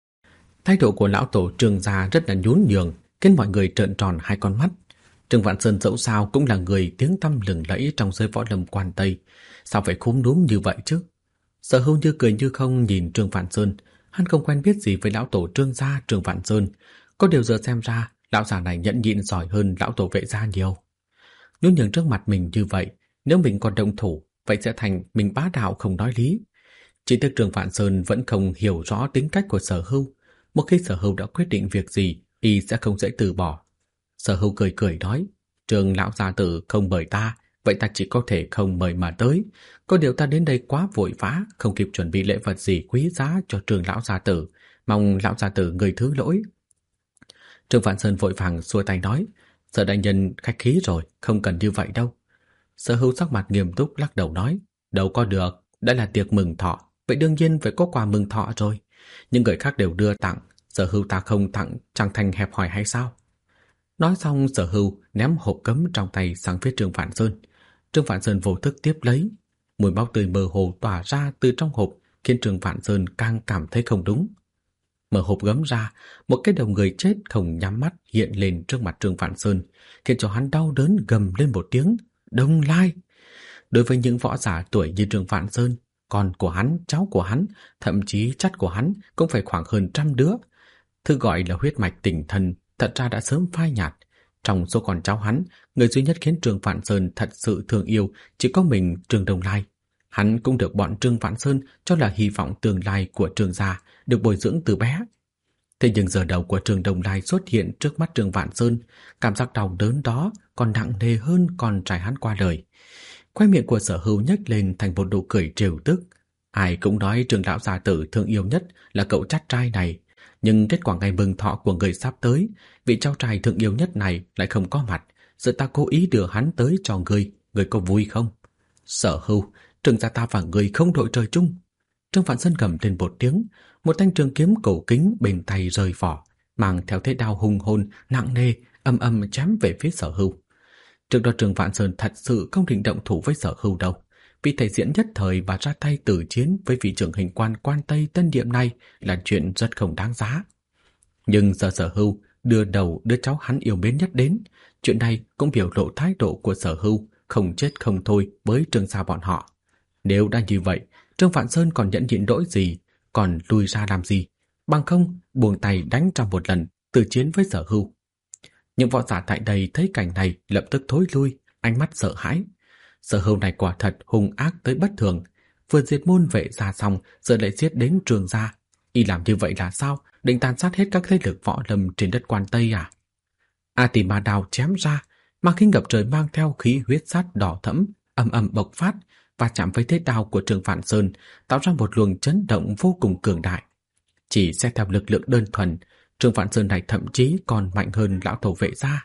Thái độ của lão tổ Trương gia rất là nhún nhường, khiến mọi người trợn tròn hai con mắt. Trương Vạn Sơn dẫu sao cũng là người tiếng tăm lừng lẫy trong giới võ lâm quan Tây, sao phải khúm núm như vậy chứ? Sở Hưu như cười như không nhìn Trương Vạn Sơn, hắn không quen biết gì với lão tổ Trương gia Trương Vạn Sơn, có điều giờ xem ra lão già này nhẫn nhịn giỏi hơn lão tổ Vệ gia nhiều. Nhún nhường trước mặt mình như vậy, nếu mình còn động thủ, vậy sẽ thành mình bá đạo không nói lý. Chỉ tiếc Trương Vạn Sơn vẫn không hiểu rõ tính cách của Sở Hưu. Một khi Sở Hưu đã quyết định việc gì, y sẽ không dễ từ bỏ. Sở Hưu cười cười nói, Trương lão gia tử không mời ta, vậy ta chỉ có thể không mời mà tới. Có điều ta đến đây quá vội vã, không kịp chuẩn bị lễ vật gì quý giá cho Trương lão gia tử, mong lão gia tử người thứ lỗi. Trương Vạn Sơn vội vàng xua tay nói, Sở đại nhân khách khí rồi, không cần như vậy đâu. Sở Hưu sắc mặt nghiêm túc lắc đầu nói, đâu có được, đã là tiệc mừng thọ, vậy đương nhiên phải có quà mừng thọ rồi. Nhưng người khác đều đưa tặng, Sở Hưu ta không tặng chẳng thành hẹp hòi hay sao? Nói xong Sở Hưu ném hộp cấm trong tay sang phía Trương Vạn Sơn. Trương Vạn Sơn vô thức tiếp lấy. Mùi máu tươi mơ hồ tỏa ra từ trong hộp khiến Trương Vạn Sơn càng cảm thấy không đúng. Mở hộp gấm ra, một cái đầu người chết không nhắm mắt hiện lên trước mặt Trương Vạn Sơn, khiến cho hắn đau đớn gầm lên một tiếng, Đông Lai. Đối với những võ giả tuổi như Trương Vạn Sơn, con của hắn, cháu của hắn, thậm chí chắt của hắn cũng phải khoảng hơn 100 đứa. Thứ gọi là huyết mạch tình thân thật ra đã sớm phai nhạt. Trong số con cháu hắn, người duy nhất khiến Trương Vạn Sơn thật sự thương yêu chỉ có mình Trương Đông Lai. Hắn cũng được bọn Trương Vạn Sơn cho là hy vọng tương lai của Trương gia, được bồi dưỡng từ bé. Thế nhưng giờ đầu của Trương Đông Lai xuất hiện trước mắt Trương Vạn Sơn, cảm giác đau đớn đó còn nặng nề hơn con trai hắn qua đời. Khoe miệng của Sở Hưu nhếch lên thành một nụ cười trêu tức. Ai cũng nói Trương lão gia tử thương yêu nhất là cậu chắt trai này, nhưng kết quả ngày mừng thọ của người sắp tới, vị cháu trai thương yêu nhất này lại không có mặt, giờ ta cố ý đưa hắn tới cho người có vui không? Sở Hưu, Trương gia ta và người không đội trời chung. Trương Vạn Sơn gầm lên một tiếng, một thanh trường kiếm cổ kính bên tay rời vỏ, mang theo thế đao hùng hồn nặng nề âm âm chém về phía Sở Hưu. Trước đó Trương Vạn Sơn thật sự không định động thủ với Sở Hưu đâu, vì thể diễn nhất thời và ra tay tử chiến với vị trưởng hình quan Quan Tây Tân Điệm này là chuyện rất không đáng giá. Nhưng giờ Sở Hưu đưa đầu đứa cháu hắn yêu mến nhất đến, chuyện này cũng biểu lộ thái độ của Sở Hưu không chết không thôi với Trương gia bọn họ. Nếu đã như vậy, Trương Vạn Sơn còn nhẫn nhịn nỗi gì, còn lùi ra làm gì? Bằng không, buông tay đánh trong một lần, tử chiến với Sở Hưu. Những võ giả tại đây thấy cảnh này lập tức thối lui, ánh mắt sợ hãi. Sở Hưu này quả thật hung ác tới bất thường, vừa diệt môn vệ gia xong, giờ lại giết đến Trương gia. Y làm như vậy là sao? Định tàn sát hết các thế lực võ lâm trên đất Quan Tây à? A Tỳ Ma đao chém ra, mà khi ngập trời mang theo khí huyết sát đỏ thẫm, ầm ầm bộc phát và chạm với thế đao của Trương Vạn Sơn, tạo ra một luồng chấn động vô cùng cường đại. Chỉ xét theo lực lượng đơn thuần, Trương Vạn Sơn này thậm chí còn mạnh hơn lão tổ vệ gia.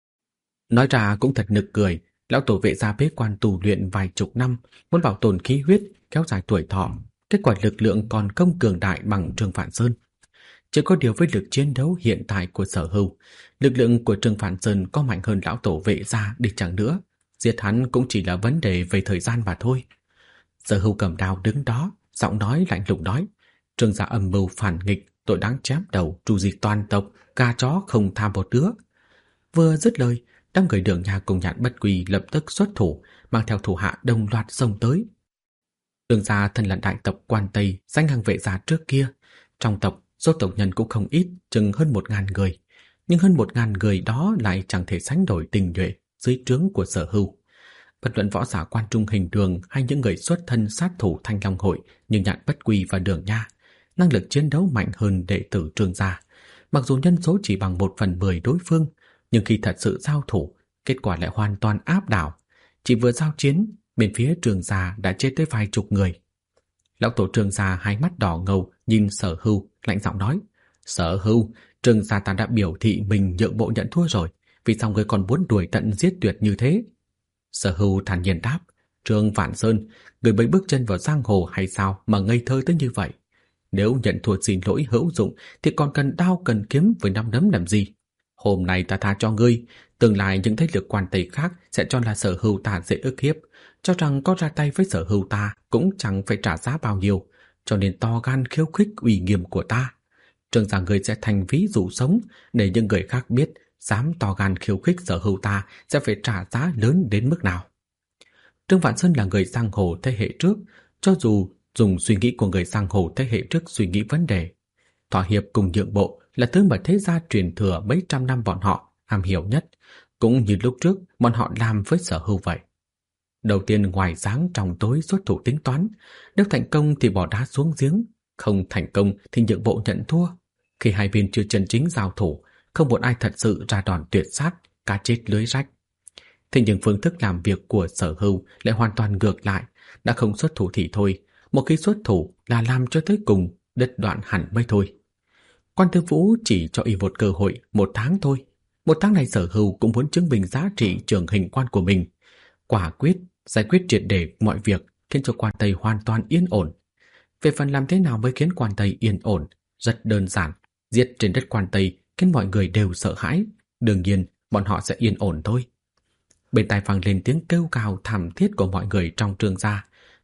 Nói ra cũng thật nực cười, lão tổ vệ gia bế quan tu luyện vài chục năm, muốn bảo tồn khí huyết, kéo dài tuổi thọ, kết quả lực lượng còn không cường đại bằng Trương Vạn Sơn. Chỉ có điều với lực chiến đấu hiện tại của Sở Hưu, lực lượng của Trương Vạn Sơn có mạnh hơn lão tổ vệ gia đi chẳng nữa, giết hắn cũng chỉ là vấn đề về thời gian mà thôi. Sở Hưu cầm đao đứng đó, giọng nói lạnh lùng nói, Trương gia âm mưu phản nghịch, tội đáng chém đầu, tru diệt toàn tộc, gà chó không tha một đứa. Vừa dứt lời, đám người Đường Nha cùng Nhạn Bất Quỳ lập tức xuất thủ, mang theo thủ hạ đồng loạt xông tới. Đường gia thân là đại tộc Quan Tây, danh hàng vệ gia trước kia, trong tộc số tộc nhân cũng không ít, chừng hơn 1000 người, nhưng hơn 1000 người đó lại chẳng thể sánh đổi tình nhuệ dưới trướng của Sở Hưu. Bất luận võ giả Quan Trung Hình Đường hay những người xuất thân sát thủ Thanh Long hội như Nhạn Bất Quỳ và Đường Nha, năng lực chiến đấu mạnh hơn đệ tử Trương gia. Mặc dù nhân số chỉ bằng 1/10 đối phương, nhưng khi thật sự giao thủ, kết quả lại hoàn toàn áp đảo. Chỉ vừa giao chiến, bên phía Trương gia đã chết tới vài chục người. Lão tổ Trương gia hai mắt đỏ ngầu nhìn Sở Hưu, lạnh giọng nói: Sở Hưu, Trương gia ta đã biểu thị mình nhượng bộ nhận thua rồi, vì sao ngươi còn muốn đuổi tận giết tuyệt như thế? Sở Hưu thản nhiên đáp: Trương Vạn Sơn, ngươi mới bước chân vào giang hồ hay sao mà ngây thơ tới như vậy? Nếu nhận thua xin lỗi hữu dụng thì còn cần đao cần kiếm với nắm đấm làm gì? Hôm nay ta tha cho ngươi, tương lai những thế lực Quan Tây khác sẽ cho là Sở Hưu ta dễ ức hiếp, cho rằng có ra tay với Sở Hưu ta cũng chẳng phải trả giá bao nhiêu, cho nên to gan khiêu khích uy nghiêm của ta. Trương gia ngươi sẽ thành ví dụ sống để những người khác biết dám to gan khiêu khích Sở Hưu ta sẽ phải trả giá lớn đến mức nào. Trương Vạn Sơn là người giang hồ thế hệ trước, cho dù dùng suy nghĩ của người giang hồ thế hệ trước suy nghĩ vấn đề, thỏa hiệp cùng nhượng bộ là thứ mà thế gia truyền thừa mấy trăm năm bọn họ am hiểu nhất, cũng như lúc trước bọn họ làm với Sở Hưu vậy. Đầu tiên ngoài dáng trong tối xuất thủ tính toán, nếu thành công thì bỏ đá xuống giếng, không thành công thì nhượng bộ nhận thua. Khi hai bên chưa chân chính giao thủ, không một ai thật sự ra đòn tuyệt sát, cá chết lưới rách. Thế nhưng phương thức làm việc của Sở Hưu lại hoàn toàn ngược lại, đã không xuất thủ thì thôi, một khi xuất thủ là làm cho tới cùng, đứt đoạn hẳn mới thôi. Quan Tư Vũ chỉ cho y một cơ hội 1 tháng thôi. 1 tháng này Sở Hưu cũng muốn chứng minh giá trị trưởng hình quan của mình, quả quyết giải quyết triệt để mọi việc, khiến cho Quan Tây hoàn toàn yên ổn. Về phần làm thế nào mới khiến Quan Tây yên ổn, rất đơn giản, giết trên đất Quan Tây khiến mọi người đều sợ hãi, đương nhiên bọn họ sẽ yên ổn thôi. Bên tai vang lên tiếng kêu gào thảm thiết của mọi người trong Trương gia.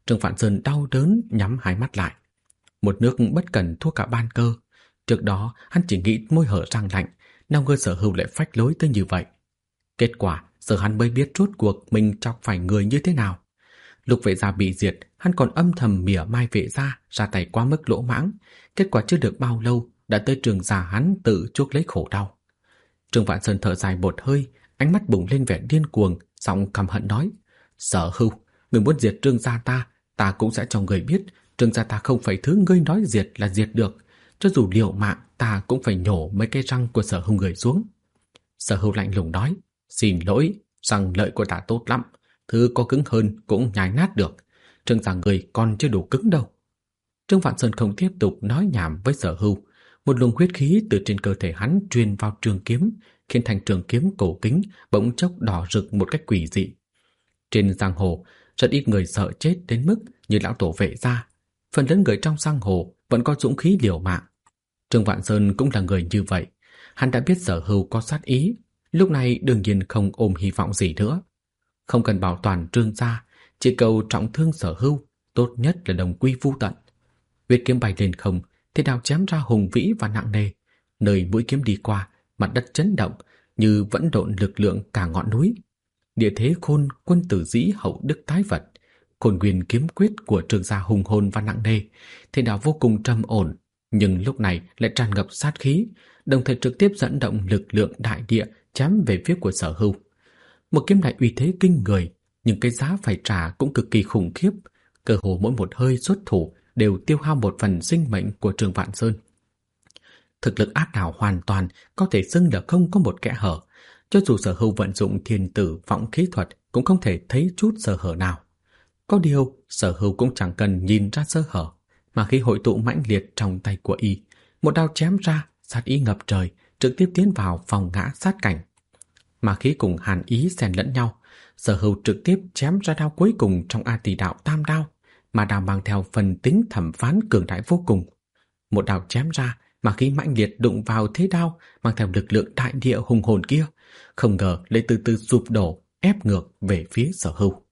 Trương Vạn Sơn đau đớn nhắm hai mắt lại. Một nước bất cẩn thua cả ban cơ. Trước đó hắn chỉ nghĩ môi hở răng lạnh, nào ngờ Sở Hưu lại phách lối tới như vậy. Kết quả giờ hắn mới biết rốt cuộc mình chọc phải người như thế nào. Lục Vệ gia bị diệt, hắn còn âm thầm mỉa mai Vệ gia ra tay quá mức lỗ mãng. Kết quả chưa được bao lâu đã tới Trương gia hắn tự chuốc lấy khổ đau. Trương Vạn Sơn thở dài một hơi, ánh mắt bùng lên vẻ điên cuồng, giọng căm hận nói: Sở Hưu, người muốn diệt Trương gia ta cũng sẽ cho người biết Trương gia ta không phải thứ ngươi nói diệt là diệt được. Cho dù liều mạng ta cũng phải nhổ mấy cái răng của Sở Hưu người xuống. Sở Hưu lạnh lùng nói: Xin lỗi, răng lợi của ta tốt lắm, thứ có cứng hơn cũng nhai nát được. Trương gia người còn chưa đủ cứng đâu. Trương Vạn Sơn không tiếp tục nói nhảm với Sở Hưu. Một luồng huyết khí từ trên cơ thể hắn truyền vào trường kiếm, khiến thanh trường kiếm cổ kính bỗng chốc đỏ rực một cách quỷ dị. Trên giang hồ, rất ít người sợ chết đến mức như lão tổ Vệ gia. Phần lớn người trong giang hồ vẫn có dũng khí liều mạng. Trương Vạn Sơn cũng là người như vậy. Hắn đã biết Sở Hưu có sát ý, lúc này đương nhiên không ôm hy vọng gì nữa. Không cần bảo toàn Trương gia, chỉ cầu trọng thương Sở Hưu, tốt nhất là đồng quy vu tận. Huyết kiếm bay lên không, thế đao chém ra hùng vĩ và nặng nề. Nơi mũi kiếm đi qua, mặt đất chấn động như vẫn độn lực lượng cả ngọn núi. Địa thế khôn quân tử dĩ hậu đức tái vật, Khôn Nguyên kiếm quyết của Trương gia hùng hồn và nặng nề, thế đao vô cùng trầm ổn, nhưng lúc này lại tràn ngập sát khí, đồng thời trực tiếp dẫn động lực lượng đại địa chém về phía của Sở Hưu. Một kiếm này uy thế kinh người, nhưng cái giá phải trả cũng cực kỳ khủng khiếp. Cơ hồ mỗi một hơi xuất thủ đều tiêu hao một phần sinh mệnh của Trương Vạn Sơn. Thực lực áp đảo hoàn toàn, có thể xưng là không có một kẽ hở. Cho dù Sở Hưu vận dụng thiên tử vọng khí thuật cũng không thể thấy chút sơ hở nào. Có điều Sở Hưu cũng chẳng cần nhìn ra sơ hở, mà khi hội tụ mãnh liệt trong tay của y, một đao chém ra, sát ý ngập trời, trực tiếp tiến vào phòng ngã sát cảnh. Mà khí cùng hàn ý xen lẫn nhau, Sở Hưu trực tiếp chém ra đao cuối cùng trong A Tỷ Đạo Tam Đao, mà đao mang theo phần tính thẩm phán cường đại vô cùng. Một đao chém ra, mà khí mãnh liệt đụng vào thế đao mang theo lực lượng đại địa hùng hồn kia, không ngờ lại từ từ sụp đổ, ép ngược về phía Sở Hưu.